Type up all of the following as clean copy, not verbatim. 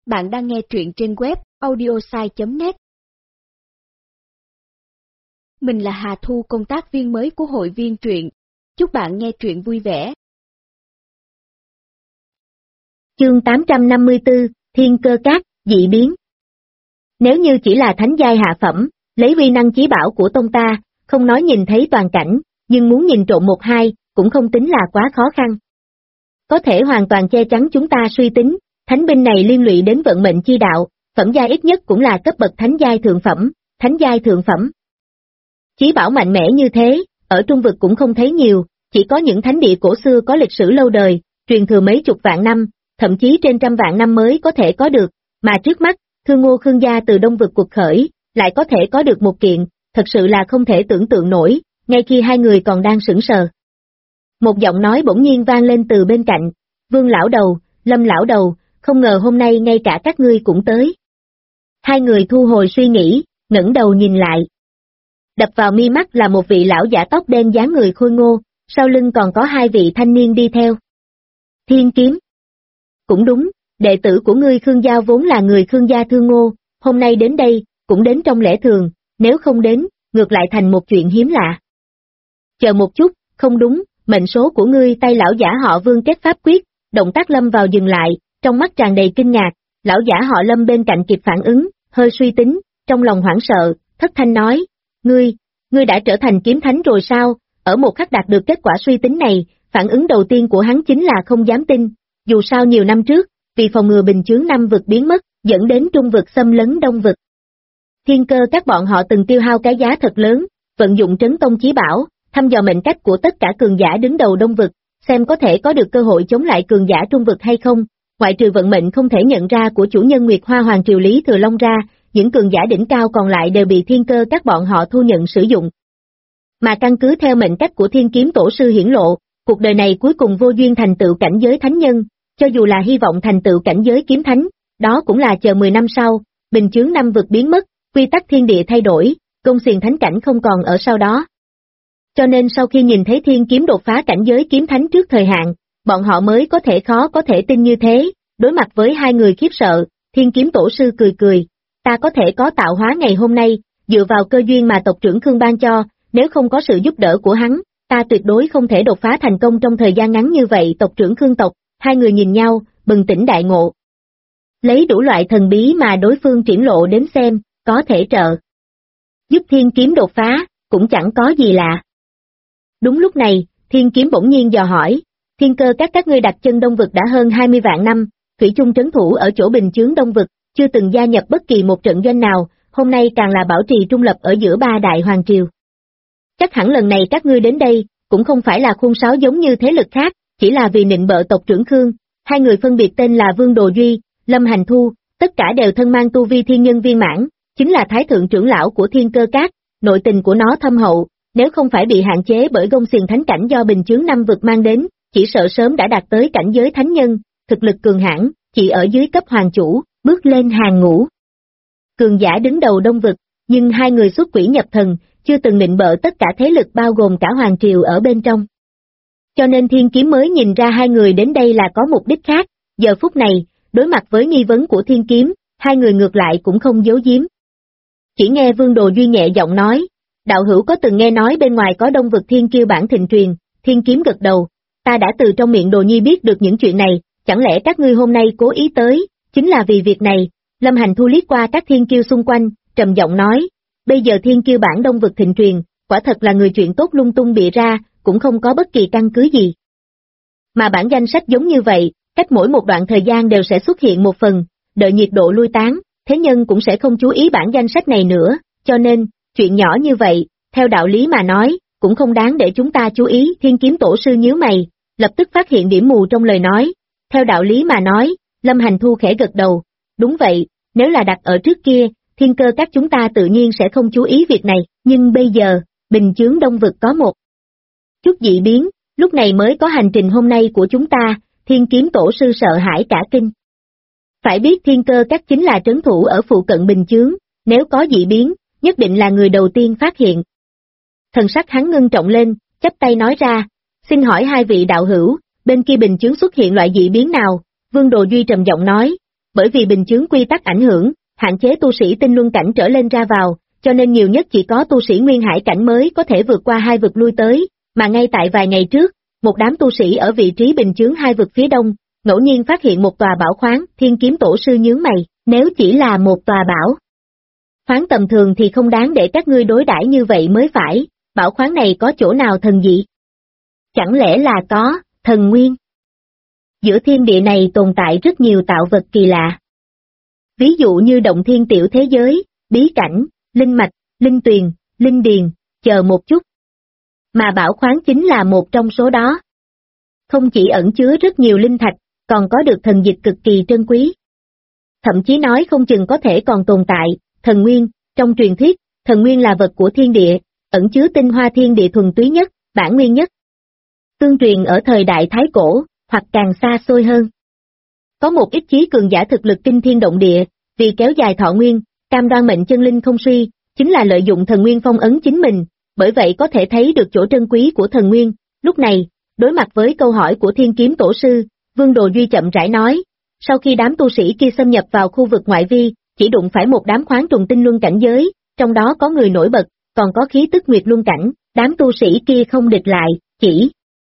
Bạn đang nghe truyện trên web audiosai.net. Mình là Hà Thu, công tác viên mới của hội viên truyện. Chúc bạn nghe truyện vui vẻ. Chương 854, Thiên Cơ Các, dị biến. Nếu như chỉ là thánh giai hạ phẩm, lấy uy năng chí bảo của tông ta, không nói nhìn thấy toàn cảnh, nhưng muốn nhìn trộm một hai, cũng không tính là quá khó khăn. Có thể hoàn toàn che chắn chúng ta suy tính, thánh binh này liên lụy đến vận mệnh chi đạo, phẩm giai ít nhất cũng là cấp bậc thánh giai thượng phẩm, thánh giai thượng phẩm. Chí bảo mạnh mẽ như thế, ở trung vực cũng không thấy nhiều, chỉ có những thánh địa cổ xưa có lịch sử lâu đời, truyền thừa mấy chục vạn năm, thậm chí trên trăm vạn năm mới có thể có được, mà trước mắt, Thương Ngô Khương gia từ đông vực cuộc khởi, lại có thể có được một kiện, thật sự là không thể tưởng tượng nổi, ngay khi hai người còn đang sững sờ. Một giọng nói bỗng nhiên vang lên từ bên cạnh, Vương lão đầu, Lâm lão đầu, không ngờ hôm nay ngay cả các ngươi cũng tới. Hai người thu hồi suy nghĩ, ngẩng đầu nhìn lại. Đập vào mi mắt là một vị lão giả tóc đen dáng người khôi ngô, sau lưng còn có hai vị thanh niên đi theo. Thiên Kiếm. Cũng đúng, đệ tử của ngươi Khương gia vốn là người Khương gia Thương Ngô, hôm nay đến đây, cũng đến trong lẽ thường, nếu không đến, ngược lại thành một chuyện hiếm lạ. Chờ một chút, không đúng, mệnh số của ngươi. Tay lão giả họ Vương kết pháp quyết, động tác lâm vào dừng lại, trong mắt tràn đầy kinh ngạc, lão giả họ Lâm bên cạnh kịp phản ứng, hơi suy tính, trong lòng hoảng sợ, thất thanh nói, ngươi đã trở thành kiếm thánh rồi sao? Ở một khắc đạt được kết quả suy tính này, phản ứng đầu tiên của hắn chính là không dám tin, dù sao nhiều năm trước, vì phòng ngừa bình chướng Nam vực biến mất, dẫn đến trung vực xâm lấn Đông vực. Thiên Cơ Các bọn họ từng tiêu hao cái giá thật lớn, vận dụng trấn tông chí bảo, thăm dò mệnh cách của tất cả cường giả đứng đầu Đông vực, xem có thể có được cơ hội chống lại cường giả trung vực hay không, ngoại trừ vận mệnh không thể nhận ra của chủ nhân Nguyệt Hoa Hoàng Triều Lý Thừa Long ra, những cường giả đỉnh cao còn lại đều bị Thiên Cơ Các bọn họ thu nhận sử dụng. Mà căn cứ theo mệnh cách của Thiên Kiếm Tổ sư hiển lộ, cuộc đời này cuối cùng vô duyên thành tựu cảnh giới thánh nhân, cho dù là hy vọng thành tựu cảnh giới kiếm thánh, đó cũng là chờ 10 năm sau, bình chướng Năm vực biến mất, quy tắc thiên địa thay đổi, công xiềng thánh cảnh không còn ở sau đó. Cho nên sau khi nhìn thấy Thiên Kiếm đột phá cảnh giới kiếm thánh trước thời hạn, bọn họ mới có thể khó có thể tin như thế. Đối mặt với hai người khiếp sợ, Thiên Kiếm Tổ sư cười, ta có thể có tạo hóa ngày hôm nay, dựa vào cơ duyên mà tộc trưởng Khương ban cho, nếu không có sự giúp đỡ của hắn, ta tuyệt đối không thể đột phá thành công trong thời gian ngắn như vậy. Tộc trưởng Khương tộc, hai người nhìn nhau, bừng tỉnh đại ngộ. Lấy đủ loại thần bí mà đối phương triển lộ đến xem, có thể trợ giúp Thiên Kiếm đột phá, cũng chẳng có gì lạ. Đúng lúc này, Thiên Kiếm bỗng nhiên dò hỏi, Thiên Cơ các ngươi đặt chân Đông vực đã hơn 20 vạn năm, thủy chung trấn thủ ở chỗ bình chướng Đông vực, chưa từng gia nhập bất kỳ một trận doanh nào, hôm nay càng là bảo trì trung lập ở giữa ba đại hoàng triều. Chắc hẳn lần này các ngươi đến đây, cũng không phải là khuôn sáo giống như thế lực khác, chỉ là vì nịnh bợ tộc trưởng Khương. Hai người phân biệt tên là Vương Đồ Duy, Lâm Hành Thu, tất cả đều thân mang tu vi thiên nhân viên mãn, chính là thái thượng trưởng lão của Thiên Cơ Các, nội tình của nó thâm hậu, nếu không phải bị hạn chế bởi gông xiềng thánh cảnh do bình chướng Năm vực mang đến, chỉ sợ sớm đã đạt tới cảnh giới thánh nhân, thực lực cường hãn, chỉ ở dưới cấp hoàng chủ, bước lên hàng ngũ. Cường giả đứng đầu Đông vực, nhưng hai người xuất quỷ nhập thần, chưa từng nịnh bợ tất cả thế lực bao gồm cả hoàng triều ở bên trong. Cho nên Thiên Kiếm mới nhìn ra hai người đến đây là có mục đích khác, giờ phút này, đối mặt với nghi vấn của Thiên Kiếm, hai người ngược lại cũng không giấu giếm. Chỉ nghe Vương Đồ Duy nhẹ giọng nói, đạo hữu có từng nghe nói bên ngoài có Đông vực thiên kiêu bản thịnh truyền. Thiên Kiếm gật đầu, ta đã từ trong miệng Đồ Nhi biết được những chuyện này, chẳng lẽ các ngươi hôm nay cố ý tới, chính là vì việc này. Lâm Hành Thu liếc qua các thiên kiêu xung quanh, trầm giọng nói, bây giờ thiên kiêu bản Đông vực thịnh truyền, quả thật là người chuyện tốt lung tung bịa ra, cũng không có bất kỳ căn cứ gì. Mà bản danh sách giống như vậy, cách mỗi một đoạn thời gian đều sẽ xuất hiện một phần, đợi nhiệt độ lui tán, thế nhân cũng sẽ không chú ý bản danh sách này nữa, cho nên, chuyện nhỏ như vậy, theo đạo lý mà nói, cũng không đáng để chúng ta chú ý. Thiên Kiếm Tổ sư nhíu mày, lập tức phát hiện điểm mù trong lời nói, theo đạo lý mà nói. Lâm Hành Thu khẽ gật đầu, đúng vậy, nếu là đặt ở trước kia, Thiên Cơ Các chúng ta tự nhiên sẽ không chú ý việc này, nhưng bây giờ, bình chướng Đông vực có một chút dị biến, lúc này mới có hành trình hôm nay của chúng ta. Thiên Kiếm Tổ sư sợ hãi cả kinh. Phải biết Thiên Cơ Các chính là trấn thủ ở phụ cận bình chướng, nếu có dị biến, nhất định là người đầu tiên phát hiện. Thần sắc hắn ngưng trọng lên, chắp tay nói ra, xin hỏi hai vị đạo hữu, bên kia bình chướng xuất hiện loại dị biến nào? Vương Đồ Duy trầm giọng nói, bởi vì bình chướng quy tắc ảnh hưởng, hạn chế tu sĩ tinh luân cảnh trở lên ra vào, cho nên nhiều nhất chỉ có tu sĩ nguyên hải cảnh mới có thể vượt qua hai vực lui tới, mà ngay tại vài ngày trước, một đám tu sĩ ở vị trí bình chướng hai vực phía đông, ngẫu nhiên phát hiện một tòa bảo khoáng, Thiên Kiếm Tổ sư nhướng mày, nếu chỉ là một tòa bảo khoáng tầm thường thì không đáng để các ngươi đối đãi như vậy mới phải, bảo khoáng này có chỗ nào thần dị? Chẳng lẽ là có, thần nguyên? Giữa thiên địa này tồn tại rất nhiều tạo vật kỳ lạ. Ví dụ như động thiên tiểu thế giới, bí cảnh, linh mạch, linh tuyền, linh điền, chờ một chút. Mà bảo khoáng chính là một trong số đó. Không chỉ ẩn chứa rất nhiều linh thạch, còn có được thần dịch cực kỳ trân quý. Thậm chí nói không chừng có thể còn tồn tại, thần nguyên, trong truyền thuyết, thần nguyên là vật của thiên địa, ẩn chứa tinh hoa thiên địa thuần túy nhất, bản nguyên nhất. Tương truyền ở thời đại Thái Cổ, hoặc càng xa xôi hơn. Có một ít chí cường giả thực lực kinh thiên động địa, vì kéo dài thọ nguyên, cam đoan mệnh chân linh không suy, chính là lợi dụng thần nguyên phong ấn chính mình, bởi vậy có thể thấy được chỗ trân quý của thần nguyên. Lúc này, đối mặt với câu hỏi của Thiên Kiếm Tổ sư, Vương Đồ Duy chậm rãi nói, sau khi đám tu sĩ kia xâm nhập vào khu vực ngoại vi, chỉ đụng phải một đám khoáng trùng tinh luân cảnh giới, trong đó có người nổi bật, còn có khí tức nguyệt luân cảnh, đám tu sĩ kia không địch lại, chỉ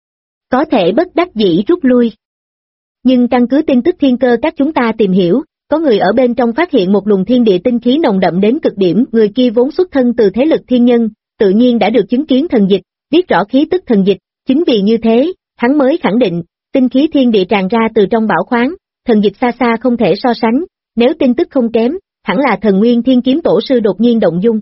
có thể bất đắc dĩ rút lui. Nhưng căn cứ tin tức thiên cơ các chúng ta tìm hiểu, có người ở bên trong phát hiện một luồng thiên địa tinh khí nồng đậm đến cực điểm, người kia vốn xuất thân từ thế lực thiên nhân, tự nhiên đã được chứng kiến thần dịch, biết rõ khí tức thần dịch, chính vì như thế, hắn mới khẳng định, tinh khí thiên địa tràn ra từ trong bảo khoáng, thần dịch xa xa không thể so sánh, nếu tin tức không kém, hẳn là thần nguyên Thiên Kiếm Tổ sư đột nhiên động dung.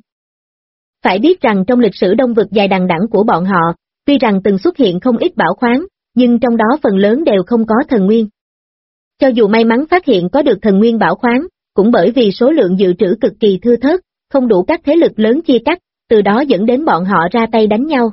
Phải biết rằng trong lịch sử đông vực dài đằng đẵng của bọn họ, tuy rằng từng xuất hiện không ít bảo khoáng, nhưng trong đó phần lớn đều không có thần nguyên. Cho dù may mắn phát hiện có được thần nguyên bảo khoáng, cũng bởi vì số lượng dự trữ cực kỳ thưa thớt, không đủ các thế lực lớn chia cắt, từ đó dẫn đến bọn họ ra tay đánh nhau.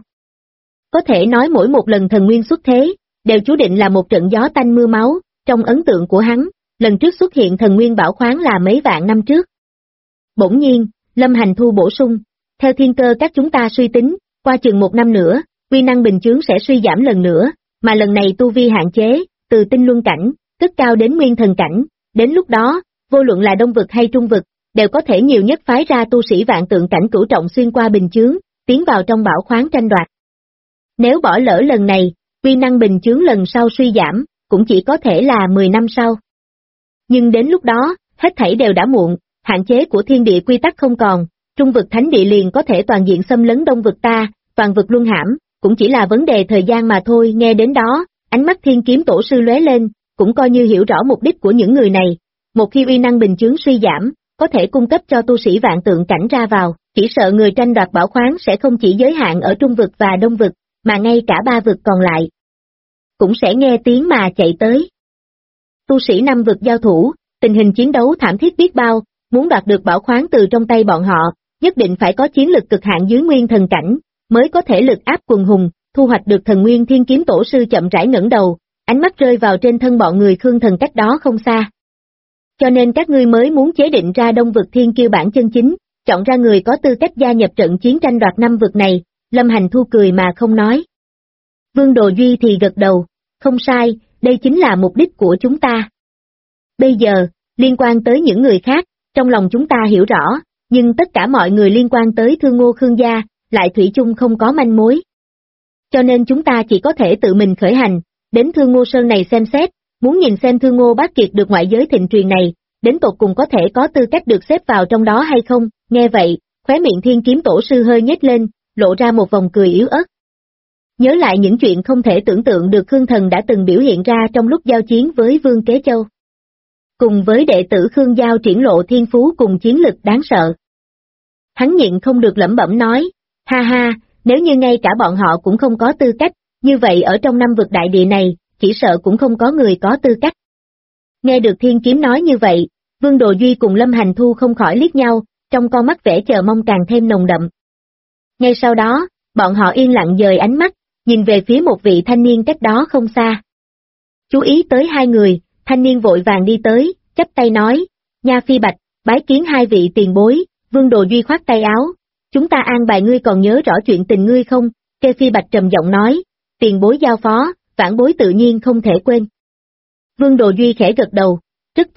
Có thể nói mỗi một lần thần nguyên xuất thế, đều chú định là một trận gió tanh mưa máu, trong ấn tượng của hắn, lần trước xuất hiện thần nguyên bảo khoáng là mấy vạn năm trước. Bỗng nhiên, Lâm Hành Thu bổ sung, theo thiên cơ các chúng ta suy tính, qua chừng một năm nữa, uy năng bình chướng sẽ suy giảm lần nữa, mà lần này tu vi hạn chế, từ tinh luân cảnh, cất cao đến nguyên thần cảnh, đến lúc đó, vô luận là đông vực hay trung vực, đều có thể nhiều nhất phái ra tu sĩ vạn tượng cảnh cửu trọng xuyên qua bình chướng, tiến vào trong bảo khoáng tranh đoạt. Nếu bỏ lỡ lần này, uy năng bình chướng lần sau suy giảm, cũng chỉ có thể là 10 năm sau. Nhưng đến lúc đó, hết thảy đều đã muộn, hạn chế của thiên địa quy tắc không còn, trung vực thánh địa liền có thể toàn diện xâm lấn đông vực ta, toàn vực luân hãm, cũng chỉ là vấn đề thời gian mà thôi. Nghe đến đó, ánh mắt Thiên Kiếm Tổ sư lóe lên, cũng coi như hiểu rõ mục đích của những người này. Một khi uy năng bình chướng suy giảm, có thể cung cấp cho tu sĩ vạn tượng cảnh ra vào, chỉ sợ người tranh đoạt bảo khoáng sẽ không chỉ giới hạn ở trung vực và đông vực, mà ngay cả ba vực còn lại cũng sẽ nghe tiếng mà chạy tới. Tu sĩ năm vực giao thủ, tình hình chiến đấu thảm thiết biết bao, muốn đoạt được bảo khoáng từ trong tay bọn họ, nhất định phải có chiến lực cực hạn dưới nguyên thần cảnh, mới có thể lực áp quần hùng, thu hoạch được thần nguyên. Thiên Kiếm Tổ sư chậm rãi ngẩng đầu, ánh mắt rơi vào trên thân bọn người Khương Thần cách đó không xa. Cho nên các ngươi mới muốn chế định ra đông vực thiên kiêu bản chân chính, chọn ra người có tư cách gia nhập trận chiến tranh đoạt năm vực này. Lâm Hành Thu cười mà không nói. Vương Đồ Duy thì gật đầu, không sai, đây chính là mục đích của chúng ta. Bây giờ, liên quan tới những người khác, trong lòng chúng ta hiểu rõ, nhưng tất cả mọi người liên quan tới Thương Ngô Khương gia, lại thủy chung không có manh mối. Cho nên chúng ta chỉ có thể tự mình khởi hành, đến Thương Ngô Sơn này xem xét, muốn nhìn xem Thương Ngô Bác Kiệt được ngoại giới thịnh truyền này, đến tột cùng có thể có tư cách được xếp vào trong đó hay không. Nghe vậy, khóe miệng Thiên Kiếm Tổ sư hơi nhếch lên, lộ ra một vòng cười yếu ớt. Nhớ lại những chuyện không thể tưởng tượng được Khương Thần đã từng biểu hiện ra trong lúc giao chiến với Vương Kế Châu. Cùng với đệ tử Khương Giao triển lộ thiên phú cùng chiến lực đáng sợ. Hắn nhịn không được lẩm bẩm nói, ha ha, nếu như ngay cả bọn họ cũng không có tư cách, như vậy ở trong năm vực đại địa này, chỉ sợ cũng không có người có tư cách. Nghe được Thiên Kiếm nói như vậy, Vương Đồ Duy cùng Lâm Hành Thu không khỏi liếc nhau, trong con mắt vẻ chờ mong càng thêm nồng đậm. Ngay sau đó, bọn họ yên lặng dời ánh mắt, nhìn về phía một vị thanh niên cách đó không xa. Chú ý tới hai người, thanh niên vội vàng đi tới, chắp tay nói, Nha Phi Bạch, bái kiến hai vị tiền bối. Vương Đồ Duy khoát tay áo, chúng ta an bài ngươi còn nhớ rõ chuyện tình ngươi không? Kê Phi Bạch trầm giọng nói, tiền bối giao phó, vãn bối tự nhiên không thể quên. Vương Đồ Duy khẽ gật đầu, rất tốt,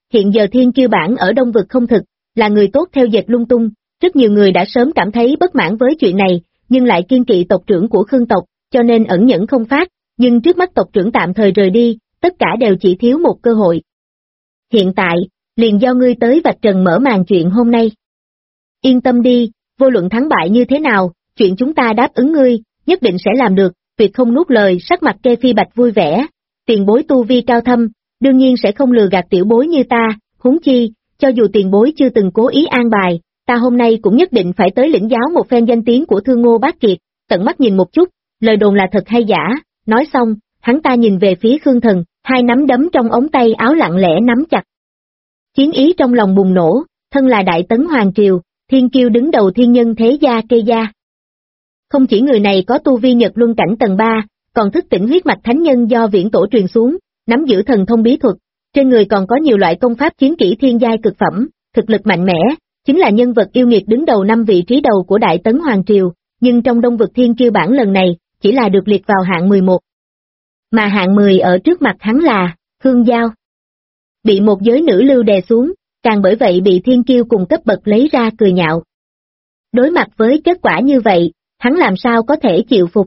hiện giờ thiên kiêu bản ở Đông Vực không thực, là người tốt theo dệt lung tung, rất nhiều người đã sớm cảm thấy bất mãn với chuyện này, nhưng lại kiên kỵ tộc trưởng của Khương tộc, cho nên ẩn nhẫn không phát, nhưng trước mắt tộc trưởng tạm thời rời đi, tất cả đều chỉ thiếu một cơ hội. Hiện tại, liền do ngươi tới vạch trần mở màn chuyện hôm nay. Yên tâm đi, vô luận thắng bại như thế nào, chuyện chúng ta đáp ứng ngươi, nhất định sẽ làm được, Tuyệt không nuốt lời. Sắc mặt Kê Phi Bạch vui vẻ, tiền bối tu vi cao thâm, đương nhiên sẽ không lừa gạt tiểu bối như ta, huống chi, cho dù tiền bối chưa từng cố ý an bài, ta hôm nay cũng nhất định phải tới lĩnh giáo một phen danh tiếng của Thương Ngô Bác Kiệt, tận mắt nhìn một chút, lời đồn là thật hay giả. Nói xong, hắn ta nhìn về phía Khương Thần, hai nắm đấm trong ống tay áo lặng lẽ nắm chặt. Chiến ý trong lòng bùng nổ, thân là Đại Tấn Hoàng Triều, thiên kiêu đứng đầu thiên nhân thế gia Kê gia. Không chỉ người này có tu vi Nhật Luân cảnh tầng 3, còn thức tỉnh huyết mạch thánh nhân do viễn tổ truyền xuống, nắm giữ thần thông bí thuật, trên người còn có nhiều loại công pháp chiến kỹ thiên giai cực phẩm, thực lực mạnh mẽ, chính là nhân vật yêu nghiệt đứng đầu 5 vị trí đầu của Đại Tấn Hoàng Triều, nhưng trong Đông Vực thiên kiêu bảng lần này, chỉ là được liệt vào hạng 11. Mà hạng 10 ở trước mặt hắn là Khương Giao. Bị một giới nữ lưu đè xuống, càng bởi vậy bị thiên kiêu cùng cấp bậc lấy ra cười nhạo. Đối mặt với kết quả như vậy, hắn làm sao có thể chịu phục.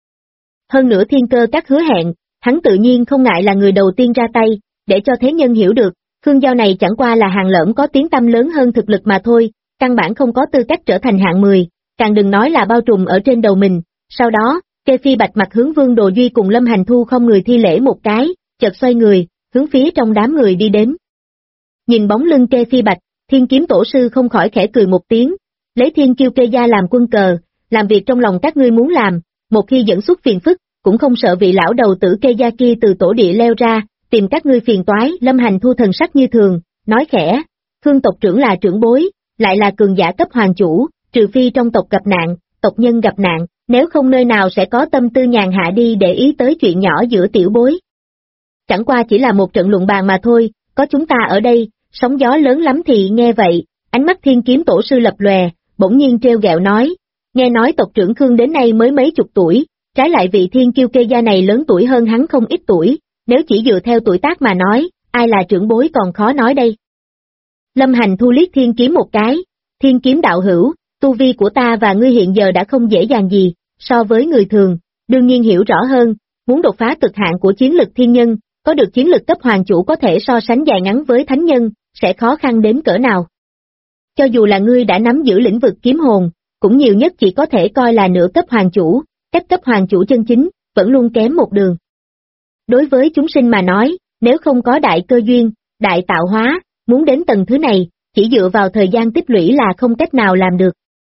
Hơn nữa Thiên Cơ Các hứa hẹn, hắn tự nhiên không ngại là người đầu tiên ra tay, để cho thế nhân hiểu được, Khương Giao này chẳng qua là hàng lởm có tiếng tăm lớn hơn thực lực mà thôi, căn bản không có tư cách trở thành hạng 10, càng đừng nói là bao trùm ở trên đầu mình. Sau đó, Kê Phi Bạch mặt hướng Vương Đồ Duy cùng Lâm Hành Thu không người thi lễ một cái, chợt xoay người, hướng phía trong đám người đi đến. Nhìn bóng lưng Kê Phi Bạch, Thiên Kiếm Tổ sư không khỏi khẽ cười một tiếng, lấy thiên kiêu Kê gia làm quân cờ, làm việc trong lòng các ngươi muốn làm, một khi dẫn xuất phiền phức, cũng không sợ vị lão đầu tử Kê gia kia từ tổ địa leo ra, tìm các ngươi phiền toái. Lâm Hành Thu thần sắc như thường, nói khẽ, Khương tộc trưởng là trưởng bối, lại là cường giả cấp hoàng chủ, trừ phi trong tộc gặp nạn, tộc nhân gặp nạn, nếu không nơi nào sẽ có tâm tư nhàn hạ đi để ý tới chuyện nhỏ giữa tiểu bối. Chẳng qua chỉ là một trận luận bàn mà thôi, có chúng ta ở đây, sóng gió lớn lắm thì nghe vậy, ánh mắt Thiên Kiếm Tổ sư lập lòe, bỗng nhiên trêu ghẹo nói, nghe nói tộc trưởng Khương đến nay mới mấy chục tuổi, trái lại vị thiên kiêu Kê gia này lớn tuổi hơn hắn không ít tuổi, nếu chỉ dựa theo tuổi tác mà nói, ai là trưởng bối còn khó nói đây. Lâm Hành Thu liếc Thiên Kiếm một cái, Thiên Kiếm đạo hữu, tu vi của ta và ngươi hiện giờ đã không dễ dàng gì, so với người thường, đương nhiên hiểu rõ hơn, muốn đột phá cực hạn của chiến lực thiên nhân, có được chiến lực cấp hoàng chủ có thể so sánh dài ngắn với thánh nhân, sẽ khó khăn đến cỡ nào. Cho dù là ngươi đã nắm giữ lĩnh vực kiếm hồn, cũng nhiều nhất chỉ có thể coi là nửa cấp hoàng chủ, cách cấp hoàng chủ chân chính, vẫn luôn kém một đường. Đối với chúng sinh mà nói, nếu không có đại cơ duyên, đại tạo hóa, muốn đến tầng thứ này, chỉ dựa vào thời gian tích lũy là không cách nào làm được.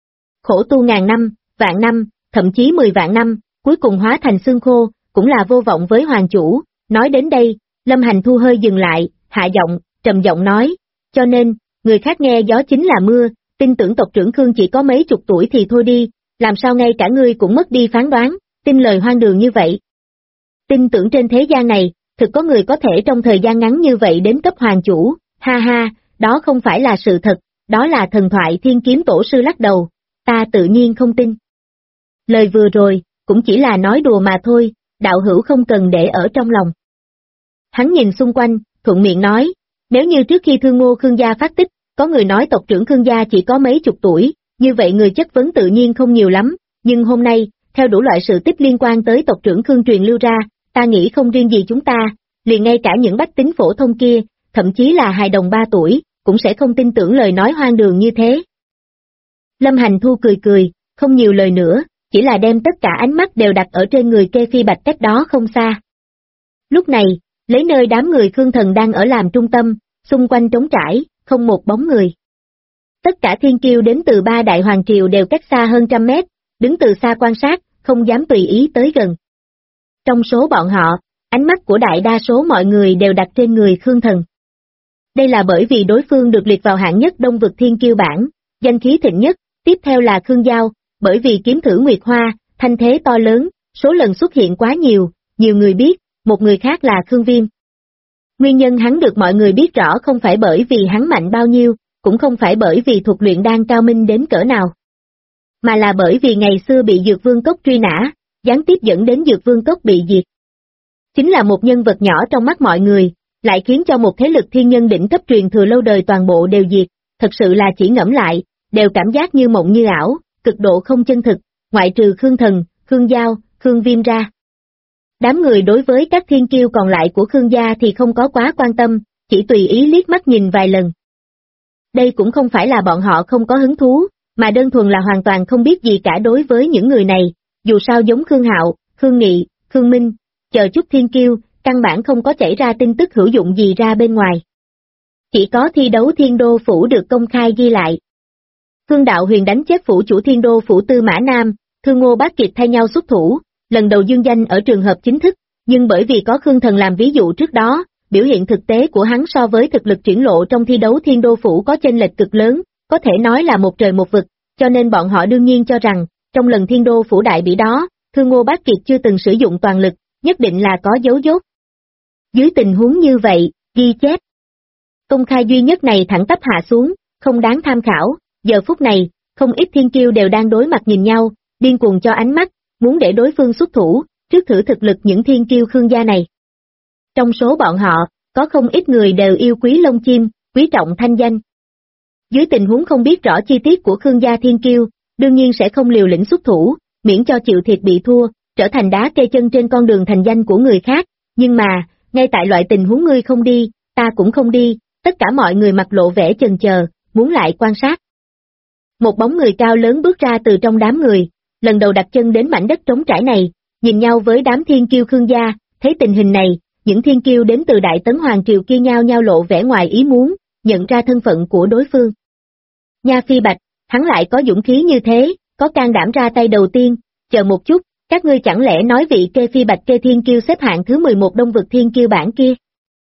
Khổ tu ngàn năm, vạn năm, thậm chí 10 vạn năm, cuối cùng hóa thành xương khô, cũng là vô vọng với hoàng chủ. Nói đến đây, Lâm Hành Thu hơi dừng lại, hạ giọng, trầm giọng nói, cho nên, người khác nghe gió chính là mưa, tin tưởng tộc trưởng Khương chỉ có mấy chục tuổi thì thôi đi, làm sao ngay cả ngươi cũng mất đi phán đoán, tin lời hoang đường như vậy. Tin tưởng trên thế gian này, thực có người có thể trong thời gian ngắn như vậy đến cấp hoàng chủ, ha ha, đó không phải là sự thật, đó là thần thoại. Thiên Kiếm Tổ sư lắc đầu, ta tự nhiên không tin. Lời vừa rồi, cũng chỉ là nói đùa mà thôi, đạo hữu không cần để ở trong lòng. Hắn nhìn xung quanh, thuận miệng nói, nếu như trước khi Thương Ngô Khương gia phát tích, có người nói tộc trưởng Khương gia chỉ có mấy chục tuổi, như vậy người chất vấn tự nhiên không nhiều lắm, nhưng hôm nay, theo đủ loại sự tích liên quan tới tộc trưởng Khương truyền lưu ra, ta nghĩ không riêng gì chúng ta, liền ngay cả những bách tính phổ thông kia, thậm chí là hài đồng 3 tuổi, cũng sẽ không tin tưởng lời nói hoang đường như thế. Lâm Hành Thu cười cười, không nhiều lời nữa, chỉ là đem tất cả ánh mắt đều đặt ở trên người Kê Phi Bạch cách đó không xa. Lúc này, lấy nơi đám người Khương Thần đang ở làm trung tâm, xung quanh trống trải, không một bóng người. Tất cả thiên kiêu đến từ 3 đại hoàng triều đều cách xa hơn 100 mét, đứng từ xa quan sát, không dám tùy ý tới gần. Trong số bọn họ, ánh mắt của đại đa số mọi người đều đặt trên người Khương Thần. Đây là bởi vì đối phương được liệt vào hạng nhất Đông Vực thiên kiêu bảng, danh khí thịnh nhất, tiếp theo là Khương Giao, bởi vì kiếm thử Nguyệt Hoa, thanh thế to lớn, số lần xuất hiện quá nhiều người biết, một người khác là Khương Viêm. Nguyên nhân hắn được mọi người biết rõ không phải bởi vì hắn mạnh bao nhiêu, cũng không phải bởi vì thuật luyện đan cao minh đến cỡ nào, mà là bởi vì ngày xưa bị Dược Vương Cốc truy nã, gián tiếp dẫn đến Dược Vương Cốc bị diệt. Chính là một nhân vật nhỏ trong mắt mọi người, lại khiến cho một thế lực thiên nhân đỉnh cấp truyền thừa lâu đời toàn bộ đều diệt, thật sự là chỉ ngẫm lại, đều cảm giác như mộng như ảo, cực độ không chân thực, ngoại trừ Khương Thần, Khương Giao, Khương Viêm ra. Đám người đối với các thiên kiêu còn lại của Khương gia thì không có quá quan tâm, chỉ tùy ý liếc mắt nhìn vài lần. Đây cũng không phải là bọn họ không có hứng thú, mà đơn thuần là hoàn toàn không biết gì cả đối với những người này, dù sao giống Khương Hạo, Khương Nghị, Khương Minh, chờ chút thiên kiêu, căn bản không có chảy ra tin tức hữu dụng gì ra bên ngoài. Chỉ có thi đấu Thiên Đô Phủ được công khai ghi lại. Khương Đạo Huyền đánh chết phủ chủ Thiên Đô Phủ Tư Mã Nam, Thương Ngô Bác Kiệt thay nhau xuất thủ, lần đầu dương danh ở trường hợp chính thức, nhưng bởi vì có Khương Thần làm ví dụ trước đó, biểu hiện thực tế của hắn so với thực lực triển lộ trong thi đấu Thiên Đô Phủ có chênh lệch cực lớn, có thể nói là một trời một vực, cho nên bọn họ đương nhiên cho rằng, trong lần Thiên Đô Phủ đại bỉ đó, Thương Ngô Bác Kiệt chưa từng sử dụng toàn lực, nhất định là có dấu dốt. Dưới tình huống như vậy, ghi chép công khai duy nhất này thẳng tắp hạ xuống, không đáng tham khảo, giờ phút này, không ít thiên kiêu đều đang đối mặt nhìn nhau, điên cuồng cho ánh mắt, muốn để đối phương xuất thủ, trước thử thực lực những thiên kiêu Khương gia này. Trong số bọn họ, có không ít người đều yêu quý lông chim, quý trọng thanh danh. Dưới tình huống không biết rõ chi tiết của Khương gia thiên kiêu, đương nhiên sẽ không liều lĩnh xuất thủ, miễn cho chịu thiệt bị thua, trở thành đá kê chân trên con đường thành danh của người khác, nhưng mà, ngay tại loại tình huống ngươi không đi, ta cũng không đi, tất cả mọi người mặt lộ vẻ chần chờ, muốn lại quan sát. Một bóng người cao lớn bước ra từ trong đám người, lần đầu đặt chân đến mảnh đất trống trải này, nhìn nhau với đám thiên kiêu Khương gia, thấy tình hình này, những thiên kiêu đến từ Đại Tấn Hoàng Triều kia nhao nhao lộ vẻ ngoài ý muốn, nhận ra thân phận của đối phương. Nha Phi Bạch, hắn lại có dũng khí như thế, có can đảm ra tay đầu tiên, chờ một chút, các ngươi chẳng lẽ nói vị Kê Phi Bạch Kê Thiên Kiêu xếp hạng thứ 11 Đông Vực Thiên Kiêu bảng kia?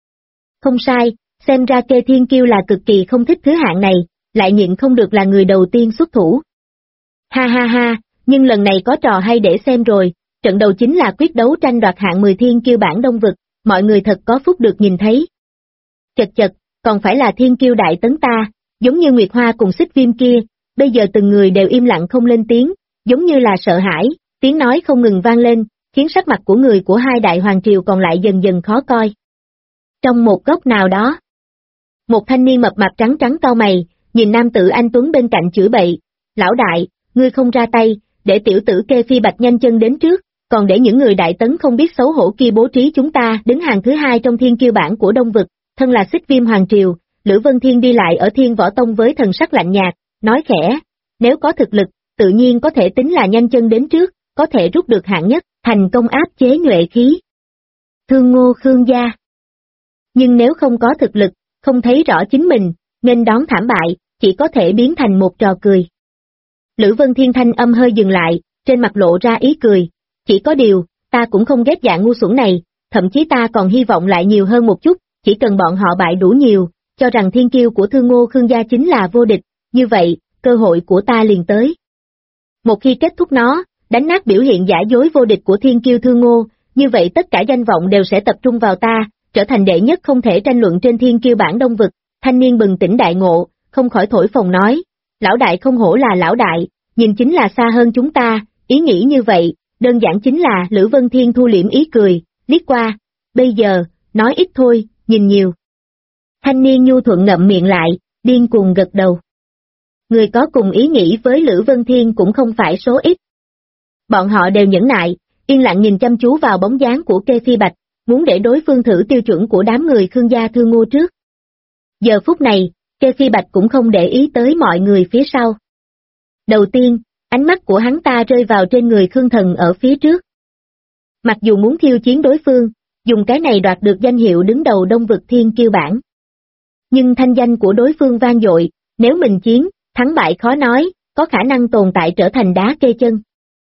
Không sai, xem ra Kê Thiên Kiêu là cực kỳ không thích thứ hạng này, lại nhịn không được là người đầu tiên xuất thủ. Ha ha ha, nhưng lần này có trò hay để xem rồi, trận đầu chính là quyết đấu tranh đoạt hạng 10 Thiên Kiêu bảng Đông Vực, mọi người thật có phúc được nhìn thấy. Chật chật, còn phải là Thiên Kiêu Đại Tấn ta, giống như Nguyệt Hoa cùng Xích Viêm kia, bây giờ từng người đều im lặng không lên tiếng, giống như là sợ hãi, tiếng nói không ngừng vang lên, khiến sắc mặt của người của hai đại hoàng triều còn lại dần dần khó coi. Trong một góc nào đó, một thanh niên mập mạp trắng trắng cau mày, nhìn nam tử anh tuấn bên cạnh chửi bậy, lão đại, ngươi không ra tay, để tiểu tử Kê Phi Bạch nhanh chân đến trước, còn để những người Đại Tấn không biết xấu hổ kia bố trí chúng ta đứng hàng thứ 2 trong thiên kiêu bảng của Đông Vực, thân là Xích Viêm Hoàng Triều, Lữ Vân Thiên đi lại ở Thiên Võ Tông với thần sắc lạnh nhạt, nói khẽ, nếu có thực lực, tự nhiên có thể tính là nhanh chân đến trước, có thể rút được hạng nhất, thành công áp chế nhuệ khí. Thương Ngô Khương gia. Nhưng nếu không có thực lực, không thấy rõ chính mình, nên đón thảm bại, chỉ có thể biến thành một trò cười. Lữ Vân Thiên thanh âm hơi dừng lại, trên mặt lộ ra ý cười, chỉ có điều, ta cũng không ghét dạng ngu xuẩn này, thậm chí ta còn hy vọng lại nhiều hơn một chút, chỉ cần bọn họ bại đủ nhiều, cho rằng thiên kiêu của Thương Ngô Khương gia chính là vô địch, như vậy, cơ hội của ta liền tới. Một khi kết thúc nó, đánh nát biểu hiện giả dối vô địch của thiên kiêu Thương Ngô, như vậy tất cả danh vọng đều sẽ tập trung vào ta, trở thành đệ nhất không thể tranh luận trên thiên kiêu bảng Đông Vực. Thanh niên bừng tỉnh đại ngộ, không khỏi thổi phồng nói, lão đại không hổ là lão đại, nhìn chính là xa hơn chúng ta, ý nghĩ như vậy, đơn giản chính là Lữ Vân Thiên thu liễm ý cười, liếc qua, bây giờ, nói ít thôi, nhìn nhiều. Thanh niên nhu thuận ngậm miệng lại, điên cuồng gật đầu. Người có cùng ý nghĩ với Lữ Vân Thiên cũng không phải số ít. Bọn họ đều nhẫn nại, yên lặng nhìn chăm chú vào bóng dáng của Kê Phi Bạch, muốn để đối phương thử tiêu chuẩn của đám người Khương gia Thương Ngô trước. Giờ phút này, Kê Phi Bạch cũng không để ý tới mọi người phía sau. Đầu tiên, ánh mắt của hắn ta rơi vào trên người Khương Thần ở phía trước. Mặc dù muốn khiêu chiến đối phương, dùng cái này đoạt được danh hiệu đứng đầu Đông Vực Thiên Kiêu bảng. Nhưng thanh danh của đối phương vang dội, nếu mình chiến, thắng bại khó nói, có khả năng tồn tại trở thành đá kê chân.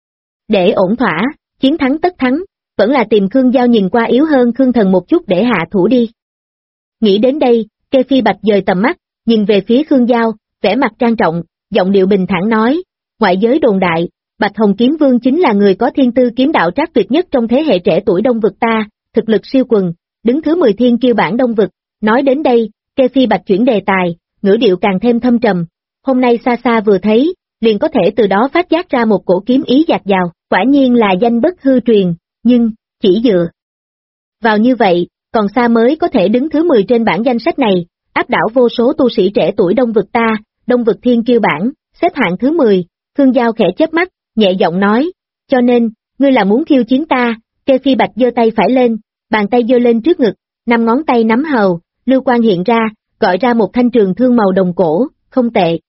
Để ổn thỏa, chiến thắng tất thắng, vẫn là tìm Khương Giao nhìn qua yếu hơn Khương Thần một chút để hạ thủ đi. Nghĩ đến đây, Kê Phi Bạch dời tầm mắt, nhìn về phía Khương Giao, vẻ mặt trang trọng, giọng điệu bình thản nói, ngoại giới đồn đại, Bạch Hồng Kiếm Vương chính là người có thiên tư kiếm đạo trác tuyệt nhất trong thế hệ trẻ tuổi Đông Vực ta, thực lực siêu quần, đứng thứ 10 thiên kiêu bảng Đông Vực. Nói đến đây, Kê Phi Bạch chuyển đề tài, ngữ điệu càng thêm thâm trầm, hôm nay xa xa vừa thấy, liền có thể từ đó phát giác ra một cổ kiếm ý dạt dào, quả nhiên là danh bất hư truyền, nhưng, chỉ dựa vào như vậy, còn xa mới có thể đứng thứ 10 trên bảng danh sách này, áp đảo vô số tu sĩ trẻ tuổi Đông vực ta, Đông vực thiên kiêu bảng, xếp hạng thứ 10, Khương Giao khẽ chớp mắt, nhẹ giọng nói, cho nên, ngươi là muốn khiêu chiến ta, Kê Phi Bạch giơ tay phải lên, bàn tay giơ lên trước ngực, 5 ngón tay nắm hầu, lưu quang hiện ra, gọi ra một thanh trường thương màu đồng cổ, không tệ.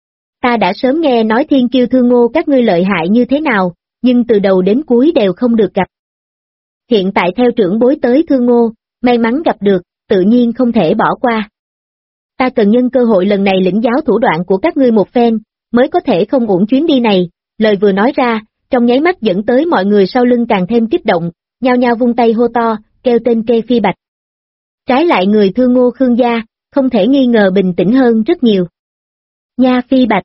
Ta đã sớm nghe nói thiên kiêu Thương Ngô các ngươi lợi hại như thế nào, nhưng từ đầu đến cuối đều không được gặp. Hiện tại theo trưởng bối tới Thương Ngô, may mắn gặp được, tự nhiên không thể bỏ qua. Ta cần nhân cơ hội lần này lĩnh giáo thủ đoạn của các ngươi một phen, mới có thể không uổng chuyến đi này, lời vừa nói ra, trong nháy mắt dẫn tới mọi người sau lưng càng thêm kích động, nhao nhao vung tay hô to, kêu tên Kê Phi Bạch. Trái lại người Thương Ngô Khương gia, không thể nghi ngờ bình tĩnh hơn rất nhiều. Nha Phi Bạch.